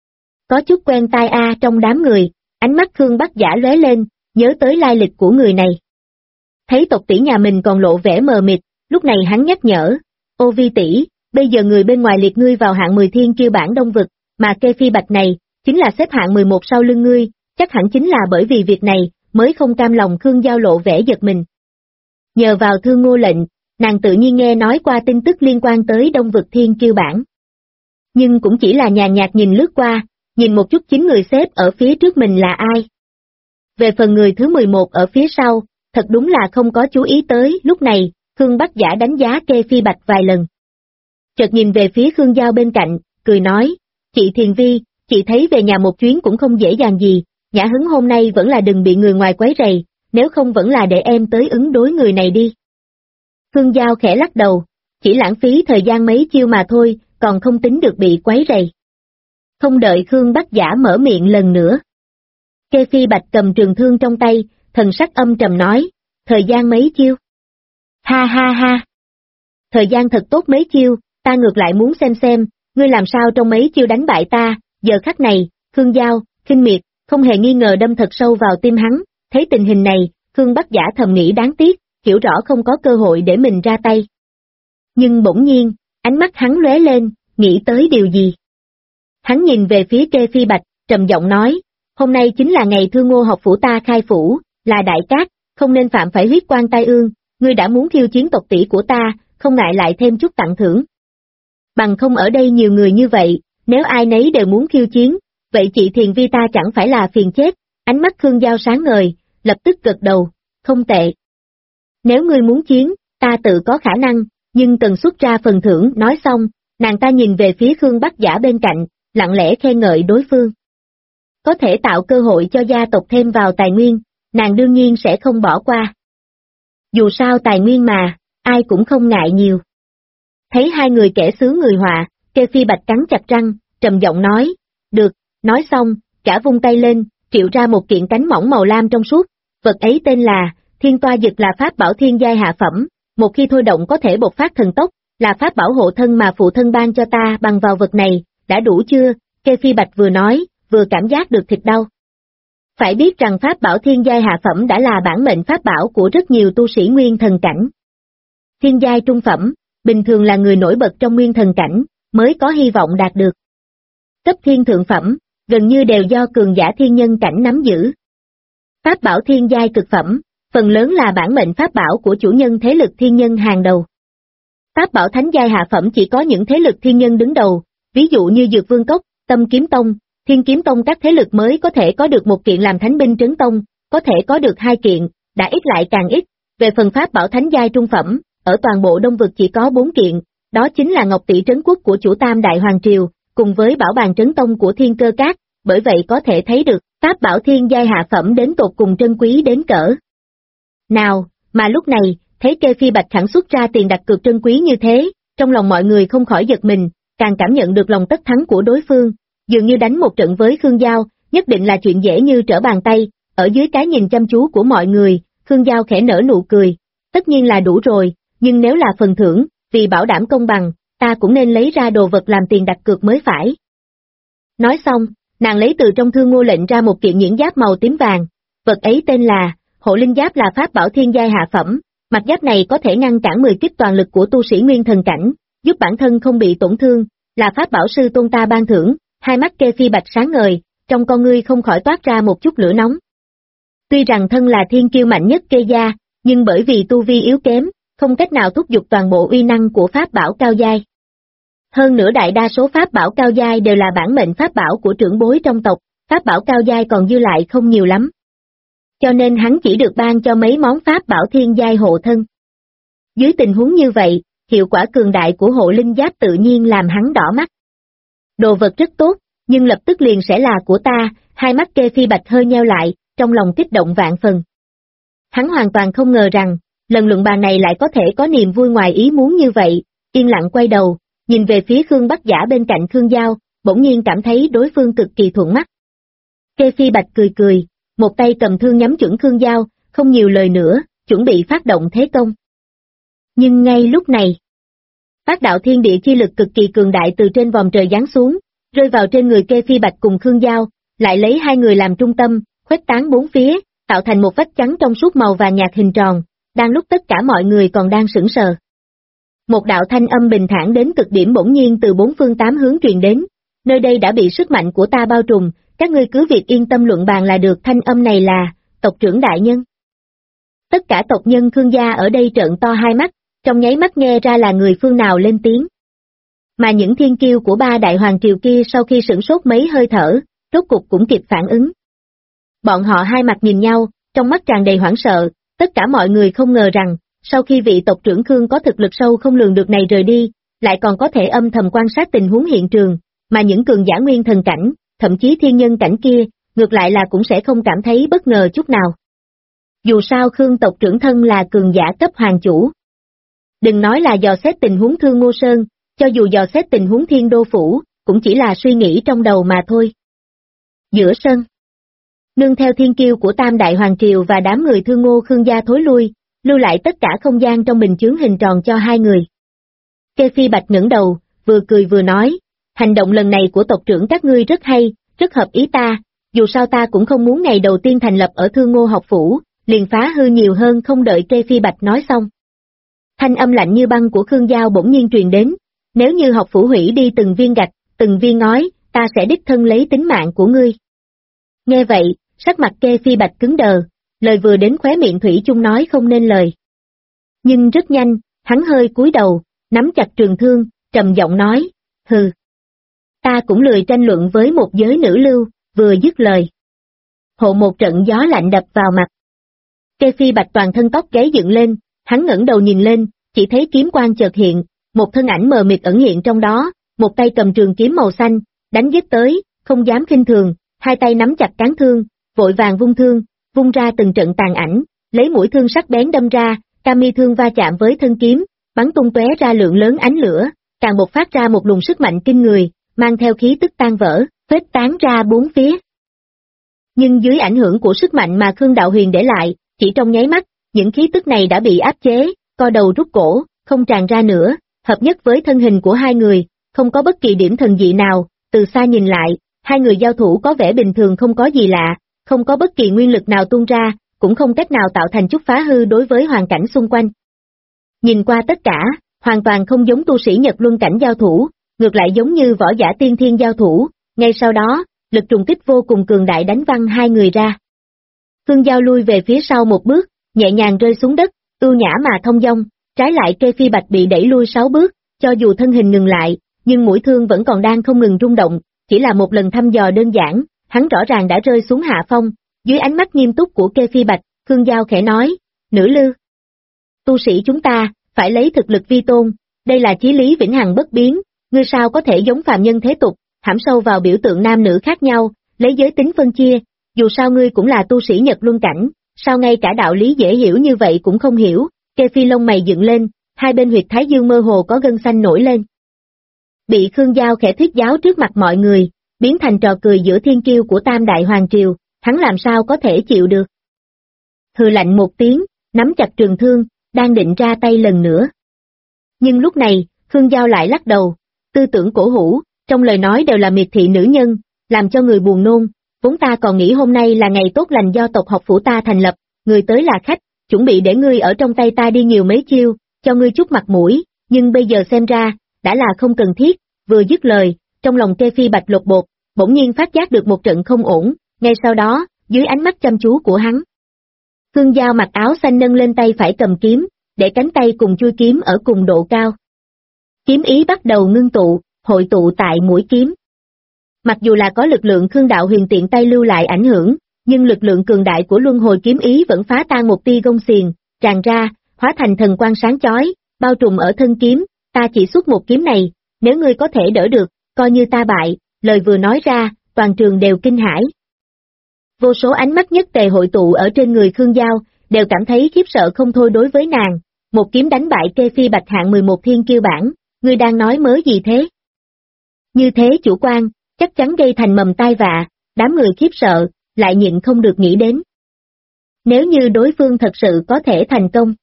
Có chút quen tai trong đám người, ánh mắt Khương Bắc Giả lóe lên, nhớ tới lai lịch của người này. Thấy tộc tỷ nhà mình còn lộ vẻ mờ mịt, lúc này hắn nhắc nhở, ô Vi tỷ, bây giờ người bên ngoài liệt ngươi vào hạng 10 thiên kiêu bảng Đông vực, mà Kê Phi Bạch này, chính là xếp hạng 11 sau lưng ngươi, chắc hẳn chính là bởi vì việc này, mới không cam lòng Khương Giao lộ vẻ giật mình. Nhờ vào Thương Ngô lệnh, nàng tự nhiên nghe nói qua tin tức liên quan tới Đông vực thiên kiêu bảng. Nhưng cũng chỉ là nhàn nhạt nhìn lướt qua, nhìn một chút chính người xếp ở phía trước mình là ai. Về phần người thứ 11 ở phía sau, thật đúng là không có chú ý tới, lúc này, Khương Bắc Giả đánh giá Kê Phi Bạch vài lần. Chợt nhìn về phía Khương Giao bên cạnh, cười nói, chị Thiền Vi, chị thấy về nhà một chuyến cũng không dễ dàng gì, nhã hứng hôm nay vẫn là đừng bị người ngoài quấy rầy, nếu không vẫn là để em tới ứng đối người này đi. Khương Giao khẽ lắc đầu, chỉ lãng phí thời gian mấy chiêu mà thôi, còn không tính được bị quấy rầy. Không đợi Khương Bắc Giả mở miệng lần nữa. Kê Phi Bạch cầm trường thương trong tay, thần sắc âm trầm nói, thời gian mấy chiêu. Ha ha ha. Thời gian thật tốt mấy chiêu, ta ngược lại muốn xem, ngươi làm sao trong mấy chiêu đánh bại ta, giờ khắc này, Khương Giao, khinh miệt, không hề nghi ngờ đâm thật sâu vào tim hắn, thấy tình hình này, Khương Bắc Giả thầm nghĩ đáng tiếc, hiểu rõ không có cơ hội để mình ra tay. Nhưng bỗng nhiên, ánh mắt hắn lóe lên, nghĩ tới điều gì. Hắn nhìn về phía Kê Phi Bạch, trầm giọng nói, hôm nay chính là ngày Thương Ngô học phủ ta khai phủ, là đại cát, không nên phạm phải huyết quan tai ương, ngươi đã muốn khiêu chiến tộc tỷ của ta, không ngại lại thêm chút tặng thưởng. Bằng không ở đây nhiều người như vậy, nếu ai nấy đều muốn khiêu chiến, vậy chị Thiền Vi ta chẳng phải là phiền chết, ánh mắt Khương Giao sáng ngời, lập tức gật đầu, không tệ. Nếu ngươi muốn chiến, ta tự có khả năng, nhưng cần xuất ra phần thưởng, nói xong, nàng ta nhìn về phía Khương Bắc Giả bên cạnh, lặng lẽ khen ngợi đối phương. Có thể tạo cơ hội cho gia tộc thêm vào tài nguyên, nàng đương nhiên sẽ không bỏ qua. Dù sao tài nguyên mà, ai cũng không ngại nhiều. Thấy hai người kẻ xứ người họa, Kê Phi Bạch cắn chặt răng, trầm giọng nói, được, nói xong, cả vung tay lên, triệu ra một kiện cánh mỏng màu lam trong suốt, vật ấy tên là, Thiên Toa Dực, là pháp bảo thiên giai hạ phẩm, một khi thôi động có thể bộc phát thần tốc, là pháp bảo hộ thân mà phụ thân ban cho ta, bằng vào vật này, đã đủ chưa? Kê Phi Bạch vừa nói, vừa cảm giác được thịt đau. Phải biết rằng pháp bảo thiên giai hạ phẩm đã là bản mệnh pháp bảo của rất nhiều tu sĩ nguyên thần cảnh. Thiên giai trung phẩm, bình thường là người nổi bật trong nguyên thần cảnh, mới có hy vọng đạt được. Cấp thiên thượng phẩm, gần như đều do cường giả thiên nhân cảnh nắm giữ. Pháp bảo thiên giai cực phẩm, phần lớn là bản mệnh pháp bảo của chủ nhân thế lực thiên nhân hàng đầu. Pháp bảo thánh giai hạ phẩm chỉ có những thế lực thiên nhân đứng đầu, ví dụ như Dược Vương Cốc, Tâm Kiếm Tông, Thiên Kiếm Tông, các thế lực mới có thể có được một kiện làm thánh binh trấn tông, có thể có được 2 kiện, đã ít lại càng ít. Về phần pháp bảo thánh giai trung phẩm, ở toàn bộ Đông vực chỉ có 4 kiện, đó chính là Ngọc Tỷ Trấn Quốc của chủ Tam Đại Hoàng Triều, cùng với Bảo Bàn Trấn Tông của Thiên Cơ Các, bởi vậy có thể thấy được, pháp bảo thiên giai hạ phẩm đến tột cùng trân quý đến cỡ nào, mà lúc này, thấy Kê Phi Bạch sản xuất ra tiền đặt cược trân quý như thế, trong lòng mọi người không khỏi giật mình, càng cảm nhận được lòng tất thắng của đối phương, dường như đánh một trận với Khương Giao, nhất định là chuyện dễ như trở bàn tay, ở dưới cái nhìn chăm chú của mọi người, Khương Giao khẽ nở nụ cười, tất nhiên là đủ rồi, nhưng nếu là phần thưởng, vì bảo đảm công bằng, ta cũng nên lấy ra đồ vật làm tiền đặt cược mới phải. Nói xong, nàng lấy từ trong Thương Ngô lệnh ra một kiện nhuyễn giáp màu tím vàng, vật ấy tên là Hộ Linh Giáp, là pháp bảo thiên giai hạ phẩm, mặt giáp này có thể ngăn cản 10 kích toàn lực của tu sĩ nguyên thần cảnh, giúp bản thân không bị tổn thương, là pháp bảo sư tôn ta ban thưởng. Hai mắt Kê Phi Bạch sáng ngời, trong con ngươi không khỏi toát ra một chút lửa nóng. Tuy rằng thân là thiên kiêu mạnh nhất Kê gia, nhưng bởi vì tu vi yếu kém, không cách nào thúc giục toàn bộ uy năng của pháp bảo cao giai. Hơn nữa đại đa số pháp bảo cao giai đều là bản mệnh pháp bảo của trưởng bối trong tộc, pháp bảo cao giai còn dư lại không nhiều lắm. Cho nên hắn chỉ được ban cho mấy món pháp bảo thiên giai hộ thân. Dưới tình huống như vậy, hiệu quả cường đại của hộ linh giáp tự nhiên làm hắn đỏ mắt. Đồ vật rất tốt, nhưng lập tức liền sẽ là của ta, hai mắt Kê Phi Bạch hơi nheo lại, trong lòng kích động vạn phần. Hắn hoàn toàn không ngờ rằng, lần luận bàn này lại có thể có niềm vui ngoài ý muốn như vậy, yên lặng quay đầu, nhìn về phía Khương Bắc Giả bên cạnh Khương Giao, bỗng nhiên cảm thấy đối phương cực kỳ thuận mắt. Kê Phi Bạch cười cười, một tay cầm thương nhắm chuẩn Khương Giao, không nhiều lời nữa, chuẩn bị phát động thế công. Nhưng ngay lúc này, bát đạo thiên địa chi lực cực kỳ cường đại từ trên vòm trời giáng xuống, rơi vào trên người Kê Phi Bạch cùng Khương Giao, lại lấy hai người làm trung tâm, khuếch tán bốn phía, tạo thành một vách trắng trong suốt màu vàng nhạt hình tròn, đang lúc tất cả mọi người còn đang sững sờ. Một đạo thanh âm bình thản đến cực điểm bỗng nhiên từ bốn phương tám hướng truyền đến, nơi đây đã bị sức mạnh của ta bao trùm, các ngươi cứ việc yên tâm luận bàn là được. Thanh âm này là, tộc trưởng đại nhân. Tất cả tộc nhân Khương gia ở đây trợn to hai mắt, trong nháy mắt nghe ra là người phương nào lên tiếng. Mà những thiên kiêu của ba đại hoàng triều kia sau khi sửng sốt mấy hơi thở, rốt cục cũng kịp phản ứng. Bọn họ hai mặt nhìn nhau, trong mắt tràn đầy hoảng sợ, tất cả mọi người không ngờ rằng, sau khi vị tộc trưởng Khương có thực lực sâu không lường được này rời đi, lại còn có thể âm thầm quan sát tình huống hiện trường, mà những cường giả nguyên thần cảnh, thậm chí thiên nhân cảnh kia, ngược lại là cũng sẽ không cảm thấy bất ngờ chút nào. Dù sao Khương tộc trưởng thân là cường giả cấp hoàng chủ. Đừng nói là dò xét tình huống Thương Ngô Sơn, cho dù dò xét tình huống Thiên Đô Phủ, cũng chỉ là suy nghĩ trong đầu mà thôi. Giữa sân, nương theo thiên kiêu của Tam Đại Hoàng Triều và đám người Thương Ngô Khương gia thối lui, lưu lại tất cả không gian trong bình chướng hình tròn cho hai người. Kê Phi Bạch ngẩng đầu, vừa cười vừa nói, hành động lần này của tộc trưởng các ngươi rất hay, rất hợp ý ta, dù sao ta cũng không muốn ngày đầu tiên thành lập ở Thương Ngô học phủ, liền phá hư nhiều hơn. Không đợi Kê Phi Bạch nói xong. Thanh âm lạnh như băng của Khương Giao bỗng nhiên truyền đến, nếu như học phủ hủy đi từng viên gạch, từng viên ngói, ta sẽ đích thân lấy tính mạng của ngươi. Nghe vậy, sắc mặt Kê Phi Bạch cứng đờ, lời vừa đến khóe miệng thủy chung nói không nên lời. Nhưng rất nhanh, hắn hơi cúi đầu, nắm chặt trường thương, trầm giọng nói, hừ. Ta cũng lười tranh luận với một giới nữ lưu, vừa dứt lời. Hộ một trận gió lạnh đập vào mặt. Kê Phi Bạch toàn thân tóc gáy dựng lên, hắn ngẩng đầu nhìn lên, chỉ thấy kiếm quang chợt hiện, một thân ảnh mờ mịt ẩn hiện trong đó, một tay cầm trường kiếm màu xanh, đánh giết tới, không dám khinh thường, hai tay nắm chặt cán thương, vội vàng vung thương, vung ra từng trận tàn ảnh, lấy mũi thương sắc bén đâm ra, cam mi thương va chạm với thân kiếm, bắn tung tóe ra lượng lớn ánh lửa, càng bộc phát ra một luồng sức mạnh kinh người, mang theo khí tức tan vỡ, khuếch tán ra bốn phía. Nhưng dưới ảnh hưởng của sức mạnh mà Khương Đạo Huyền để lại, chỉ trong nháy mắt, những khí tức này đã bị áp chế, co đầu rút cổ, không tràn ra nữa, hợp nhất với thân hình của hai người, không có bất kỳ điểm thần dị nào, từ xa nhìn lại, hai người giao thủ có vẻ bình thường không có gì lạ, không có bất kỳ nguyên lực nào tuôn ra, cũng không cách nào tạo thành chút phá hư đối với hoàn cảnh xung quanh. Nhìn qua tất cả, hoàn toàn không giống tu sĩ Nhật Luân cảnh giao thủ, ngược lại giống như võ giả tiên thiên giao thủ, ngay sau đó, lực trùng kích vô cùng cường đại đánh văng hai người ra. Khương Giao lui về phía sau một bước, nhẹ nhàng rơi xuống đất, ưu nhã mà thông dong, trái lại Kê Phi Bạch bị đẩy lui 6 bước, cho dù thân hình ngừng lại, nhưng mũi thương vẫn còn đang không ngừng rung động, chỉ là một lần thăm dò đơn giản, hắn rõ ràng đã rơi xuống hạ phong. Dưới ánh mắt nghiêm túc của Kê Phi Bạch, Khương Giao khẽ nói, nữ lư. Tu sĩ chúng ta, phải lấy thực lực vi tôn, đây là chí lý vĩnh hằng bất biến, ngươi sao có thể giống phàm nhân thế tục, hãm sâu vào biểu tượng nam nữ khác nhau, lấy giới tính phân chia, dù sao ngươi cũng là tu sĩ Nhật Luân cảnh, sao ngay cả đạo lý dễ hiểu như vậy cũng không hiểu. Kê Phi lông mày dựng lên, hai bên huyệt thái dương mơ hồ có gân xanh nổi lên. Bị Khương Giao khẽ thuyết giáo trước mặt mọi người, biến thành trò cười giữa thiên kiêu của Tam Đại Hoàng Triều, hắn làm sao có thể chịu được. Hừ lạnh một tiếng, nắm chặt trường thương, đang định ra tay lần nữa. Nhưng lúc này, Khương Giao lại lắc đầu, tư tưởng cổ hủ, trong lời nói đều là miệt thị nữ nhân, làm cho người buồn nôn, vốn ta còn nghĩ hôm nay là ngày tốt lành do tộc học phủ ta thành lập, người tới là khách, chuẩn bị để ngươi ở trong tay ta đi nhiều mấy chiêu, cho ngươi chút mặt mũi, nhưng bây giờ xem ra, đã là không cần thiết. Vừa dứt lời, trong lòng Kê Phi Bạch lột bột, bỗng nhiên phát giác được một trận không ổn, ngay sau đó, dưới ánh mắt chăm chú của hắn, Khương Giao mặc áo xanh nâng lên tay phải cầm kiếm, để cánh tay cùng chui kiếm ở cùng độ cao. Kiếm ý bắt đầu ngưng tụ, hội tụ tại mũi kiếm. Mặc dù là có lực lượng Khương Đạo Huyền tiện tay lưu lại ảnh hưởng, nhưng lực lượng cường đại của luân hồi kiếm ý vẫn phá tan một tia gông xiềng, tràn ra, hóa thành thần quang sáng chói, bao trùm ở thân kiếm. Ta chỉ xuất một kiếm này, nếu ngươi có thể đỡ được, coi như ta bại. Lời vừa nói ra, toàn trường đều kinh hãi. Vô số ánh mắt nhất tề hội tụ ở trên người Khương Giao, đều cảm thấy khiếp sợ không thôi đối với nàng. Một kiếm đánh bại Kê Phi Bạch hạng 11 thiên kiêu bản, ngươi đang nói mớ gì thế? Như thế chủ quan, chắc chắn gây thành mầm tai vạ, đám người khiếp sợ, lại nhịn không được nghĩ đến. Nếu như đối phương thật sự có thể thành công,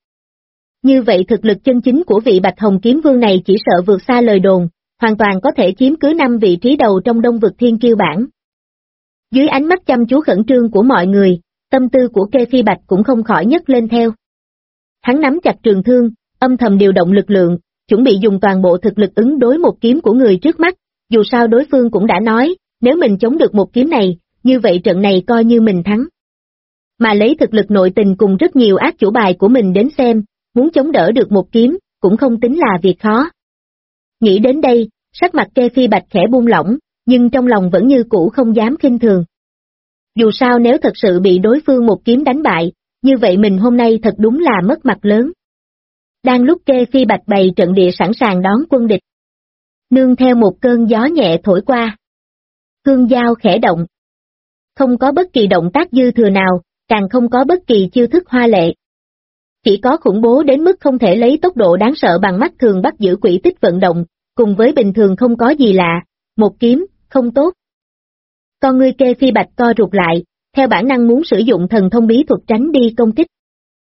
như vậy thực lực chân chính của vị Bạch Hồng Kiếm Vương này chỉ sợ vượt xa lời đồn, hoàn toàn có thể chiếm cứ 5 vị trí đầu trong Đông Vực thiên kiêu bảng. Dưới ánh mắt chăm chú khẩn trương của mọi người, tâm tư của Kê Phi Bạch cũng không khỏi nhấc lên theo. Hắn nắm chặt trường thương, âm thầm điều động lực lượng, chuẩn bị dùng toàn bộ thực lực ứng đối một kiếm của người trước mắt, dù sao đối phương cũng đã nói, nếu mình chống được một kiếm này, như vậy trận này coi như mình thắng. Mà lấy thực lực nội tình cùng rất nhiều ác chủ bài của mình đến xem, muốn chống đỡ được một kiếm, cũng không tính là việc khó. Nghĩ đến đây, sắc mặt Kê Phi Bạch khẽ buông lỏng, nhưng trong lòng vẫn như cũ không dám khinh thường. Dù sao nếu thật sự bị đối phương một kiếm đánh bại, như vậy mình hôm nay thật đúng là mất mặt lớn. Đang lúc Kê Phi Bạch bày trận địa sẵn sàng đón quân địch, nương theo một cơn gió nhẹ thổi qua, Khương Giao khẽ động. Không có bất kỳ động tác dư thừa nào, càng không có bất kỳ chiêu thức hoa lệ. Chỉ có khủng bố đến mức không thể lấy tốc độ đáng sợ bằng mắt thường bắt giữ quỹ tích vận động, cùng với bình thường không có gì lạ, một kiếm, không tốt. Con ngươi Kê Phi Bạch co rụt lại, theo bản năng muốn sử dụng thần thông bí thuật tránh đi công kích.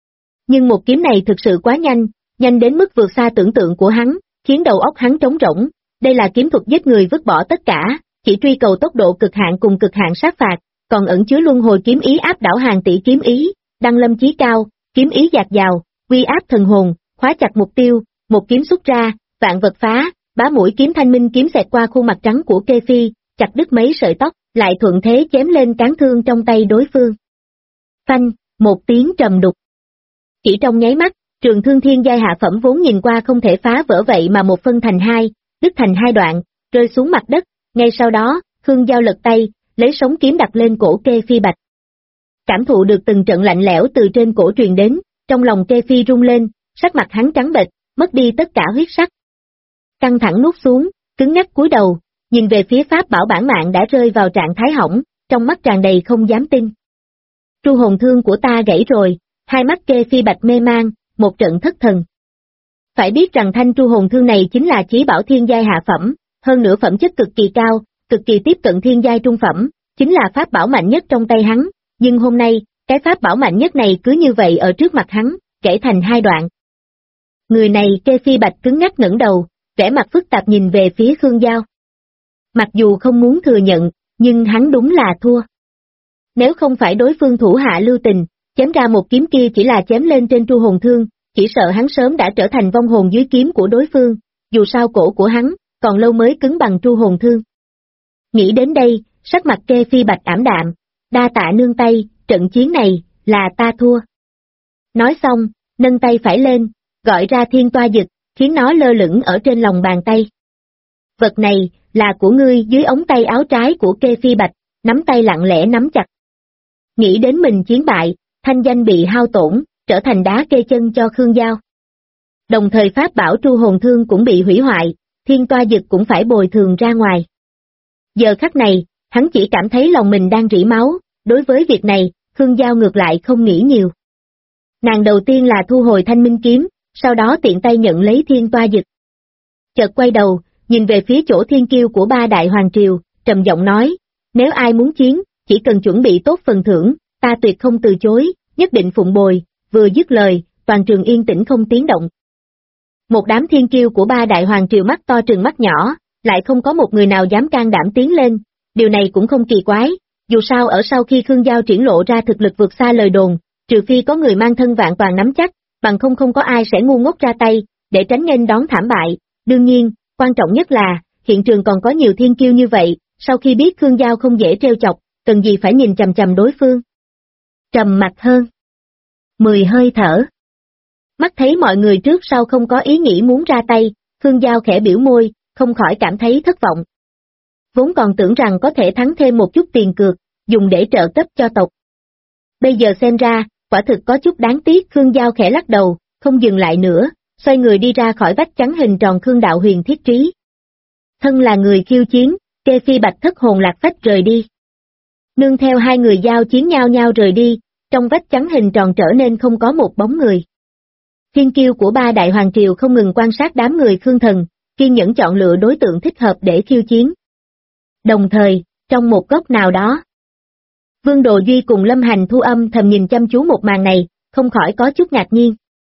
Nhưng một kiếm này thực sự quá nhanh, nhanh đến mức vượt xa tưởng tượng của hắn, khiến đầu óc hắn trống rỗng. Đây là kiếm thuật giết người vứt bỏ tất cả, chỉ truy cầu tốc độ cực hạn cùng cực hạn sát phạt, còn ẩn chứa luân hồi kiếm ý áp đảo hàng tỷ kiếm ý, đăng lâm chí cao, kiếm ý dạt dào, uy áp thần hồn, khóa chặt mục tiêu, một kiếm xuất ra, vạn vật phá, bá mũi kiếm thanh minh kiếm xẹt qua khuôn mặt trắng của Kê Phi, chặt đứt mấy sợi tóc, lại thuận thế chém lên cán thương trong tay đối phương. Phanh, một tiếng trầm đục. Chỉ trong nháy mắt, trường thương thiên giai hạ phẩm vốn nhìn qua không thể phá vỡ vậy mà một phân thành hai, đứt thành hai đoạn, rơi xuống mặt đất, ngay sau đó, Khương Giao lật tay, lấy sống kiếm đặt lên cổ Kê Phi Bạch. Cảm thụ được từng trận lạnh lẽo từ trên cổ truyền đến, trong lòng Kê Phi rung lên, sắc mặt hắn trắng bệch, mất đi tất cả huyết sắc. Căng thẳng nuốt xuống, cứng ngắc cúi đầu, nhìn về phía pháp bảo bản mạng đã rơi vào trạng thái hỏng, trong mắt tràn đầy không dám tin. Tru hồn thương của ta gãy rồi, hai mắt Kê Phi Bạch mê mang, một trận thất thần. Phải biết rằng thanh tru hồn thương này chính là chí bảo thiên giai hạ phẩm, hơn nữa phẩm chất cực kỳ cao, cực kỳ tiếp cận thiên giai trung phẩm, chính là pháp bảo mạnh nhất trong tay hắn, nhưng hôm nay, cái pháp bảo mạnh nhất này cứ như vậy ở trước mặt hắn, gãy thành hai đoạn. Người này Kê Phi Bạch cứng ngắc ngẩng đầu, vẻ mặt phức tạp nhìn về phía Khương Giao. Mặc dù không muốn thừa nhận, nhưng hắn đúng là thua. Nếu không phải đối phương thủ hạ lưu tình, chém ra một kiếm kia chỉ là chém lên trên tru hồn thương, chỉ sợ hắn sớm đã trở thành vong hồn dưới kiếm của đối phương, dù sao cổ của hắn, còn lâu mới cứng bằng tru hồn thương. Nghĩ đến đây, sắc mặt Kê Phi Bạch ảm đạm, đa tạ nương tay, trận chiến này, là ta thua. Nói xong, nâng tay phải lên, gọi ra thiên toa dực, khiến nó lơ lửng ở trên lòng bàn tay. Vật này, là của ngươi. Dưới ống tay áo trái của Kê Phi Bạch, nắm tay lặng lẽ nắm chặt. Nghĩ đến mình chiến bại, thanh danh bị hao tổn, trở thành đá kê chân cho Khương Giao. Đồng thời pháp bảo tru hồn thương cũng bị hủy hoại, thiên toa dực cũng phải bồi thường ra ngoài. Giờ khắc này, hắn chỉ cảm thấy lòng mình đang rỉ máu, đối với việc này, Khương Giao ngược lại không nghĩ nhiều. Nàng đầu tiên là thu hồi thanh minh kiếm, sau đó tiện tay nhận lấy thiên toa dực. Chợt quay đầu, nhìn về phía chỗ thiên kiêu của ba đại hoàng triều, trầm giọng nói, nếu ai muốn chiến, chỉ cần chuẩn bị tốt phần thưởng, ta tuyệt không từ chối, nhất định phụng bồi. Vừa dứt lời, toàn trường yên tĩnh không tiếng động. Một đám thiên kiêu của ba đại hoàng triều mắt to trừng mắt nhỏ, lại không có một người nào dám can đảm tiến lên, điều này cũng không kỳ quái, dù sao ở sau khi Khương Giao triển lộ ra thực lực vượt xa lời đồn, trừ phi có người mang thân vạn toàn nắm chắc, bằng không có ai sẽ ngu ngốc ra tay, để tránh nghênh đón thảm bại. Đương nhiên, quan trọng nhất là, hiện trường còn có nhiều thiên kiêu như vậy, sau khi biết Khương Giao không dễ trêu chọc, cần gì phải nhìn chằm chằm đối phương. Trầm mặt hơn 10 hơi thở. Mắt thấy mọi người trước sau không có ý nghĩ muốn ra tay, Khương Giao khẽ biểu môi, không khỏi cảm thấy thất vọng. Vốn còn tưởng rằng có thể thắng thêm một chút tiền cược, dùng để trợ cấp cho tộc. Bây giờ xem ra, quả thực có chút đáng tiếc. Khương Giao khẽ lắc đầu, không dừng lại nữa, xoay người đi ra khỏi vách chắn hình tròn Khương Đạo Huyền thiết trí. Thân là người khiêu chiến, Kê Phi Bạch thất hồn lạc phách rời đi. Nương theo hai người giao chiến nhau nhau rời đi, trong vách chắn hình tròn trở nên không có một bóng người. Thiên kiêu của ba đại hoàng triều không ngừng quan sát đám người Khương Thần, kiên nhẫn chọn lựa đối tượng thích hợp để khiêu chiến. Đồng thời, trong một góc nào đó, Vương Đồ Duy cùng Lâm Hành Thu âm thầm nhìn chăm chú một màn này, không khỏi có chút ngạc nhiên.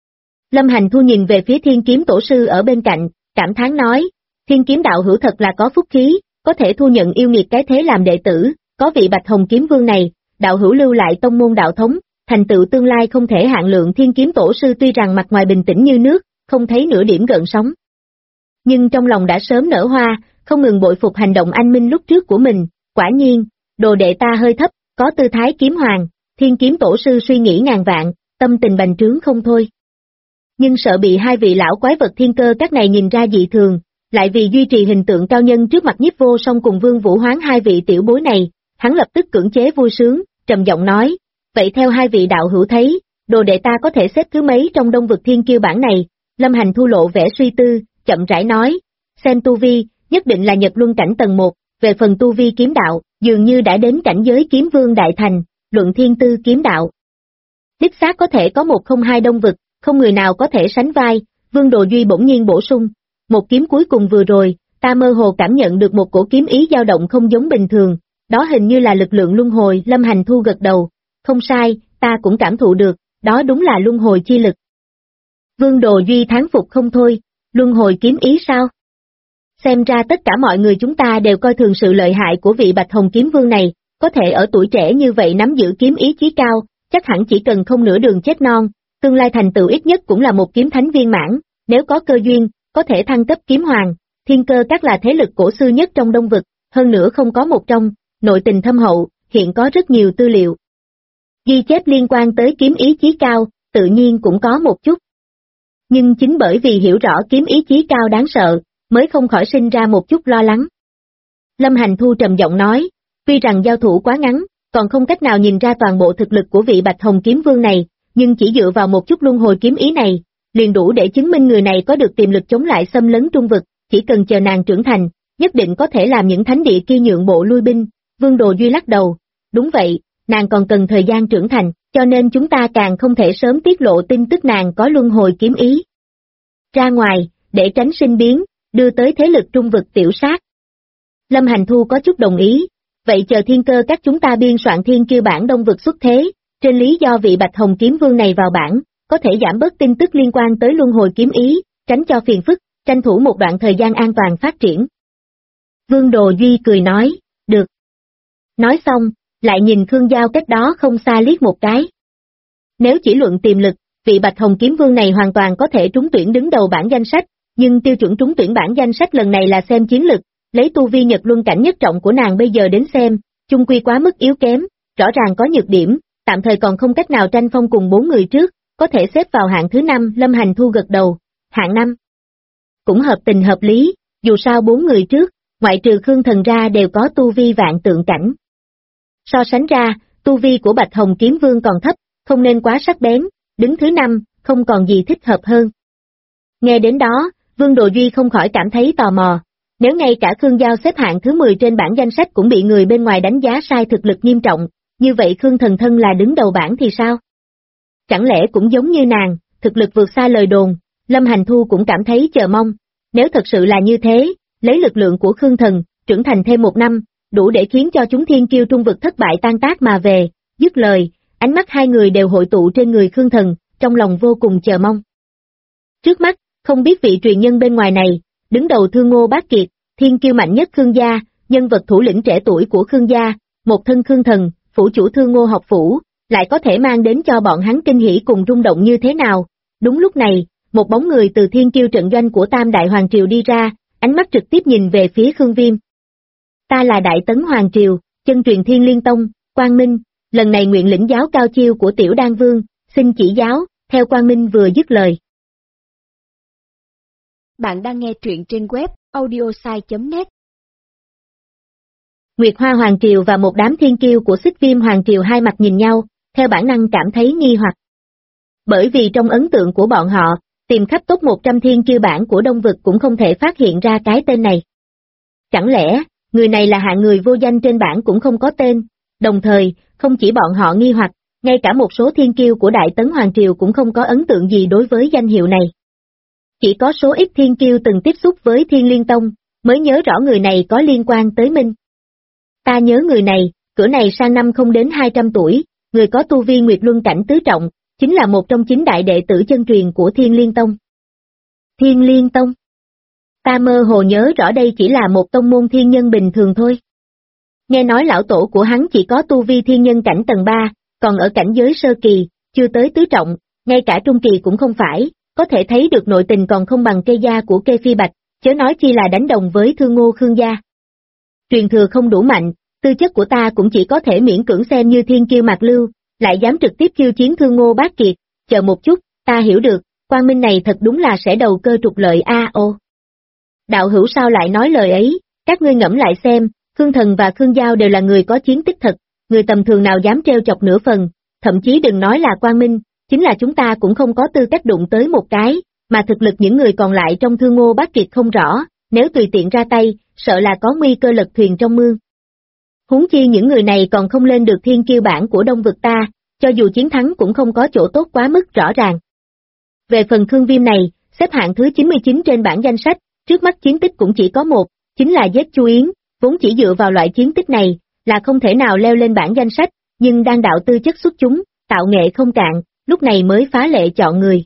Lâm Hành Thu nhìn về phía Thiên Kiếm Tổ sư ở bên cạnh, cảm thán nói, Thiên Kiếm đạo hữu thật là có phúc khí, có thể thu nhận yêu nghiệt cái thế làm đệ tử, có vị Bạch Hồng Kiếm Vương này, đạo hữu lưu lại tông môn đạo thống, thành tựu tương lai không thể hạn lượng. Thiên Kiếm Tổ sư tuy rằng mặt ngoài bình tĩnh như nước, không thấy nửa điểm gợn sóng, nhưng trong lòng đã sớm nở hoa, không ngừng bội phục hành động anh minh lúc trước của mình. Quả nhiên, đồ đệ ta hơi thấp, có tư thái kiếm hoàng. Thiên Kiếm Tổ sư suy nghĩ ngàn vạn, tâm tình bành trướng không thôi. Nhưng sợ bị hai vị lão quái vật thiên cơ các này nhìn ra dị thường, lại vì duy trì hình tượng cao nhân trước mặt Nhiếp Vô Song cùng Vương Vũ Hoán hai vị tiểu bối này, hắn lập tức cưỡng chế vui sướng, trầm giọng nói, vậy theo hai vị đạo hữu thấy, đồ đệ ta có thể xếp thứ mấy trong đông vực thiên kiêu bảng này? Lâm Hành Thu lộ vẻ suy tư, chậm rãi nói, xem tu vi, nhất định là Nhật Luân cảnh tầng 1, về phần tu vi kiếm đạo, dường như đã đến cảnh giới kiếm vương đại thành, luận thiên tư kiếm đạo. Đích xác có thể có 102 đông vực, không người nào có thể sánh vai. Vương Đồ Duy bỗng nhiên bổ sung, một kiếm cuối cùng vừa rồi, ta mơ hồ cảm nhận được một cổ kiếm ý dao động không giống bình thường, đó hình như là lực lượng luân hồi. Lâm Hành Thu gật đầu, không sai, ta cũng cảm thụ được, đó đúng là luân hồi chi lực. Vương Đồ Duy thán phục không thôi, luân hồi kiếm ý sao? Xem ra tất cả mọi người chúng ta đều coi thường sự lợi hại của vị Bạch Hồng Kiếm Vương này, có thể ở tuổi trẻ như vậy nắm giữ kiếm ý chí cao, chắc hẳn chỉ cần không nửa đường chết non, tương lai thành tựu ít nhất cũng là một kiếm thánh viên mãn, nếu có cơ duyên, có thể thăng cấp kiếm hoàng. Thiên Cơ các là thế lực cổ xưa nhất trong đông vực, hơn nữa không có một trong, nội tình thâm hậu, hiện có rất nhiều tư liệu ghi chép liên quan tới kiếm ý chí cao, tự nhiên cũng có một chút. Nhưng chính bởi vì hiểu rõ kiếm ý chí cao đáng sợ, mới không khỏi sinh ra một chút lo lắng. Lâm Hành Thu trầm giọng nói, tuy rằng giao thủ quá ngắn, còn không cách nào nhìn ra toàn bộ thực lực của vị Bạch Hồng Kiếm Vương này, nhưng chỉ dựa vào một chút luân hồi kiếm ý này, liền đủ để chứng minh người này có được tiềm lực chống lại xâm lấn trung vực, chỉ cần chờ nàng trưởng thành, nhất định có thể làm những thánh địa kia nhượng bộ lui binh. Vương Đồ Duy lắc đầu, đúng vậy, nàng còn cần thời gian trưởng thành, cho nên chúng ta càng không thể sớm tiết lộ tin tức nàng có luân hồi kiếm ý ra ngoài, để tránh sinh biến, đưa tới thế lực trung vực tiểu sát. Lâm Hành Thu có chút đồng ý, vậy chờ Thiên Cơ các chúng ta biên soạn thiên kiêu bản đông vực xuất thế, trên lý do vị Bạch Hồng Kiếm Vương này vào bảng, có thể giảm bớt tin tức liên quan tới luân hồi kiếm ý, tránh cho phiền phức, tranh thủ một đoạn thời gian an toàn phát triển. Vương Đồ Duy cười nói, được. Nói xong, lại nhìn Khương Giao cách đó không xa liếc một cái. Nếu chỉ luận tiềm lực, vị Bạch Hồng Kiếm Vương này hoàn toàn có thể trúng tuyển đứng đầu bảng danh sách, nhưng tiêu chuẩn trúng tuyển bảng danh sách lần này là xem chiến lực, lấy tu vi Nhật Luân cảnh nhất trọng của nàng bây giờ đến xem, chung quy quá mức yếu kém, rõ ràng có nhược điểm, tạm thời còn không cách nào tranh phong cùng 4 người trước, có thể xếp vào hạng thứ 5. Lâm Hành Thu gật đầu, hạng 5. Cũng hợp tình hợp lý, dù sao 4 người trước, ngoại trừ Khương Thần ra đều có tu vi vạn tượng cảnh. So sánh ra, tu vi của Bạch Hồng Kiếm Vương còn thấp, không nên quá sắc bén, đứng thứ 5, không còn gì thích hợp hơn. Nghe đến đó, Vương Đồ Duy không khỏi cảm thấy tò mò, nếu ngay cả Khương Giao xếp hạng thứ 10 trên bảng danh sách cũng bị người bên ngoài đánh giá sai thực lực nghiêm trọng, như vậy Khương Thần thân là đứng đầu bảng thì sao? Chẳng lẽ cũng giống như nàng, thực lực vượt xa lời đồn? Lâm Hành Thu cũng cảm thấy chờ mong, nếu thật sự là như thế, lấy lực lượng của Khương Thần, trưởng thành thêm 1 năm, đủ để khiến cho chúng thiên kiêu trung vực thất bại tan tác mà về. Dứt lời, ánh mắt hai người đều hội tụ trên người Khương Thần, trong lòng vô cùng chờ mong. Trước mắt, không biết vị truyền nhân bên ngoài này, đứng đầu Thương Ngô Bác Kiệt, thiên kiêu mạnh nhất Khương gia, nhân vật thủ lĩnh trẻ tuổi của Khương gia, một thân Khương Thần, phủ chủ Thương Ngô học phủ, lại có thể mang đến cho bọn hắn kinh hỉ cùng rung động như thế nào. Đúng lúc này, một bóng người từ thiên kiêu trận doanh của Tam Đại Hoàng Triều đi ra, ánh mắt trực tiếp nhìn về phía Khương Viêm. Ta là Đại Tấn Hoàng Triều, chân truyền Thiên Liên Tông, Quang Minh, lần này nguyện lĩnh giáo cao chiêu của Tiểu Đan Vương, xin chỉ giáo. theo Quang Minh vừa dứt lời. Bạn đang nghe truyện trên web audiosai.net. Nguyệt Hoa Hoàng Triều và một đám thiên kiêu của Xích Viêm Hoàng Triều hai mặt nhìn nhau, theo bản năng cảm thấy nghi hoặc. Bởi vì trong ấn tượng của bọn họ, tìm khắp top 100 thiên kiêu bản của Đông Vực cũng không thể phát hiện ra cái tên này. Chẳng lẽ, người này là hạng người vô danh trên bảng cũng không có tên, đồng thời, không chỉ bọn họ nghi hoặc, ngay cả một số thiên kiêu của Đại Tấn Hoàng Triều cũng không có ấn tượng gì đối với danh hiệu này. Chỉ có số ít thiên kiêu từng tiếp xúc với Thiên Liên Tông, mới nhớ rõ người này có liên quan tới Minh. Ta nhớ người này, cửa này sang năm không đến 200 tuổi, người có tu vi Nguyệt Luân cảnh tứ trọng, chính là một trong 9 đại đệ tử chân truyền của Thiên Liên Tông. Thiên Liên Tông? Ta mơ hồ nhớ rõ đây chỉ là một tông môn thiên nhân bình thường thôi. Nghe nói lão tổ của hắn chỉ có tu vi thiên nhân cảnh tầng 3, còn ở cảnh giới sơ kỳ, chưa tới tứ trọng, ngay cả trung kỳ cũng không phải, có thể thấy được nội tình còn không bằng cây gia của Kê Phi Bạch, chớ nói chi là đánh đồng với Thương Ngô Khương gia. Truyền thừa không đủ mạnh, tư chất của ta cũng chỉ có thể miễn cưỡng xem như thiên kiêu Mạc Lưu, lại dám trực tiếp khiêu chiến Thương Ngô Bác Kiệt, chờ một chút, ta hiểu được, Quang Minh này thật đúng là sẽ đầu cơ trục lợi ô. Đạo hữu sao lại nói lời ấy, các ngươi ngẫm lại xem, Khương Thần và Khương Giao đều là người có chiến tích thật, người tầm thường nào dám trêu chọc nửa phần, thậm chí đừng nói là Quang Minh, chính là chúng ta cũng không có tư cách đụng tới một cái, mà thực lực những người còn lại trong Thương Ngô Bác Kiệt không rõ, nếu tùy tiện ra tay, sợ là có nguy cơ lật thuyền trong mương. Huống chi những người này còn không lên được thiên kiêu bảng của Đông Vực ta, cho dù chiến thắng cũng không có chỗ tốt quá mức rõ ràng. Về phần Khương Viêm này, xếp hạng thứ 99 trên bảng danh sách, trước mắt chiến tích cũng chỉ có một, chính là giết Chu Yến, vốn chỉ dựa vào loại chiến tích này, là không thể nào leo lên bảng danh sách, nhưng đan đạo tư chất xuất chúng, tạo nghệ không cạn, lúc này mới phá lệ chọn người.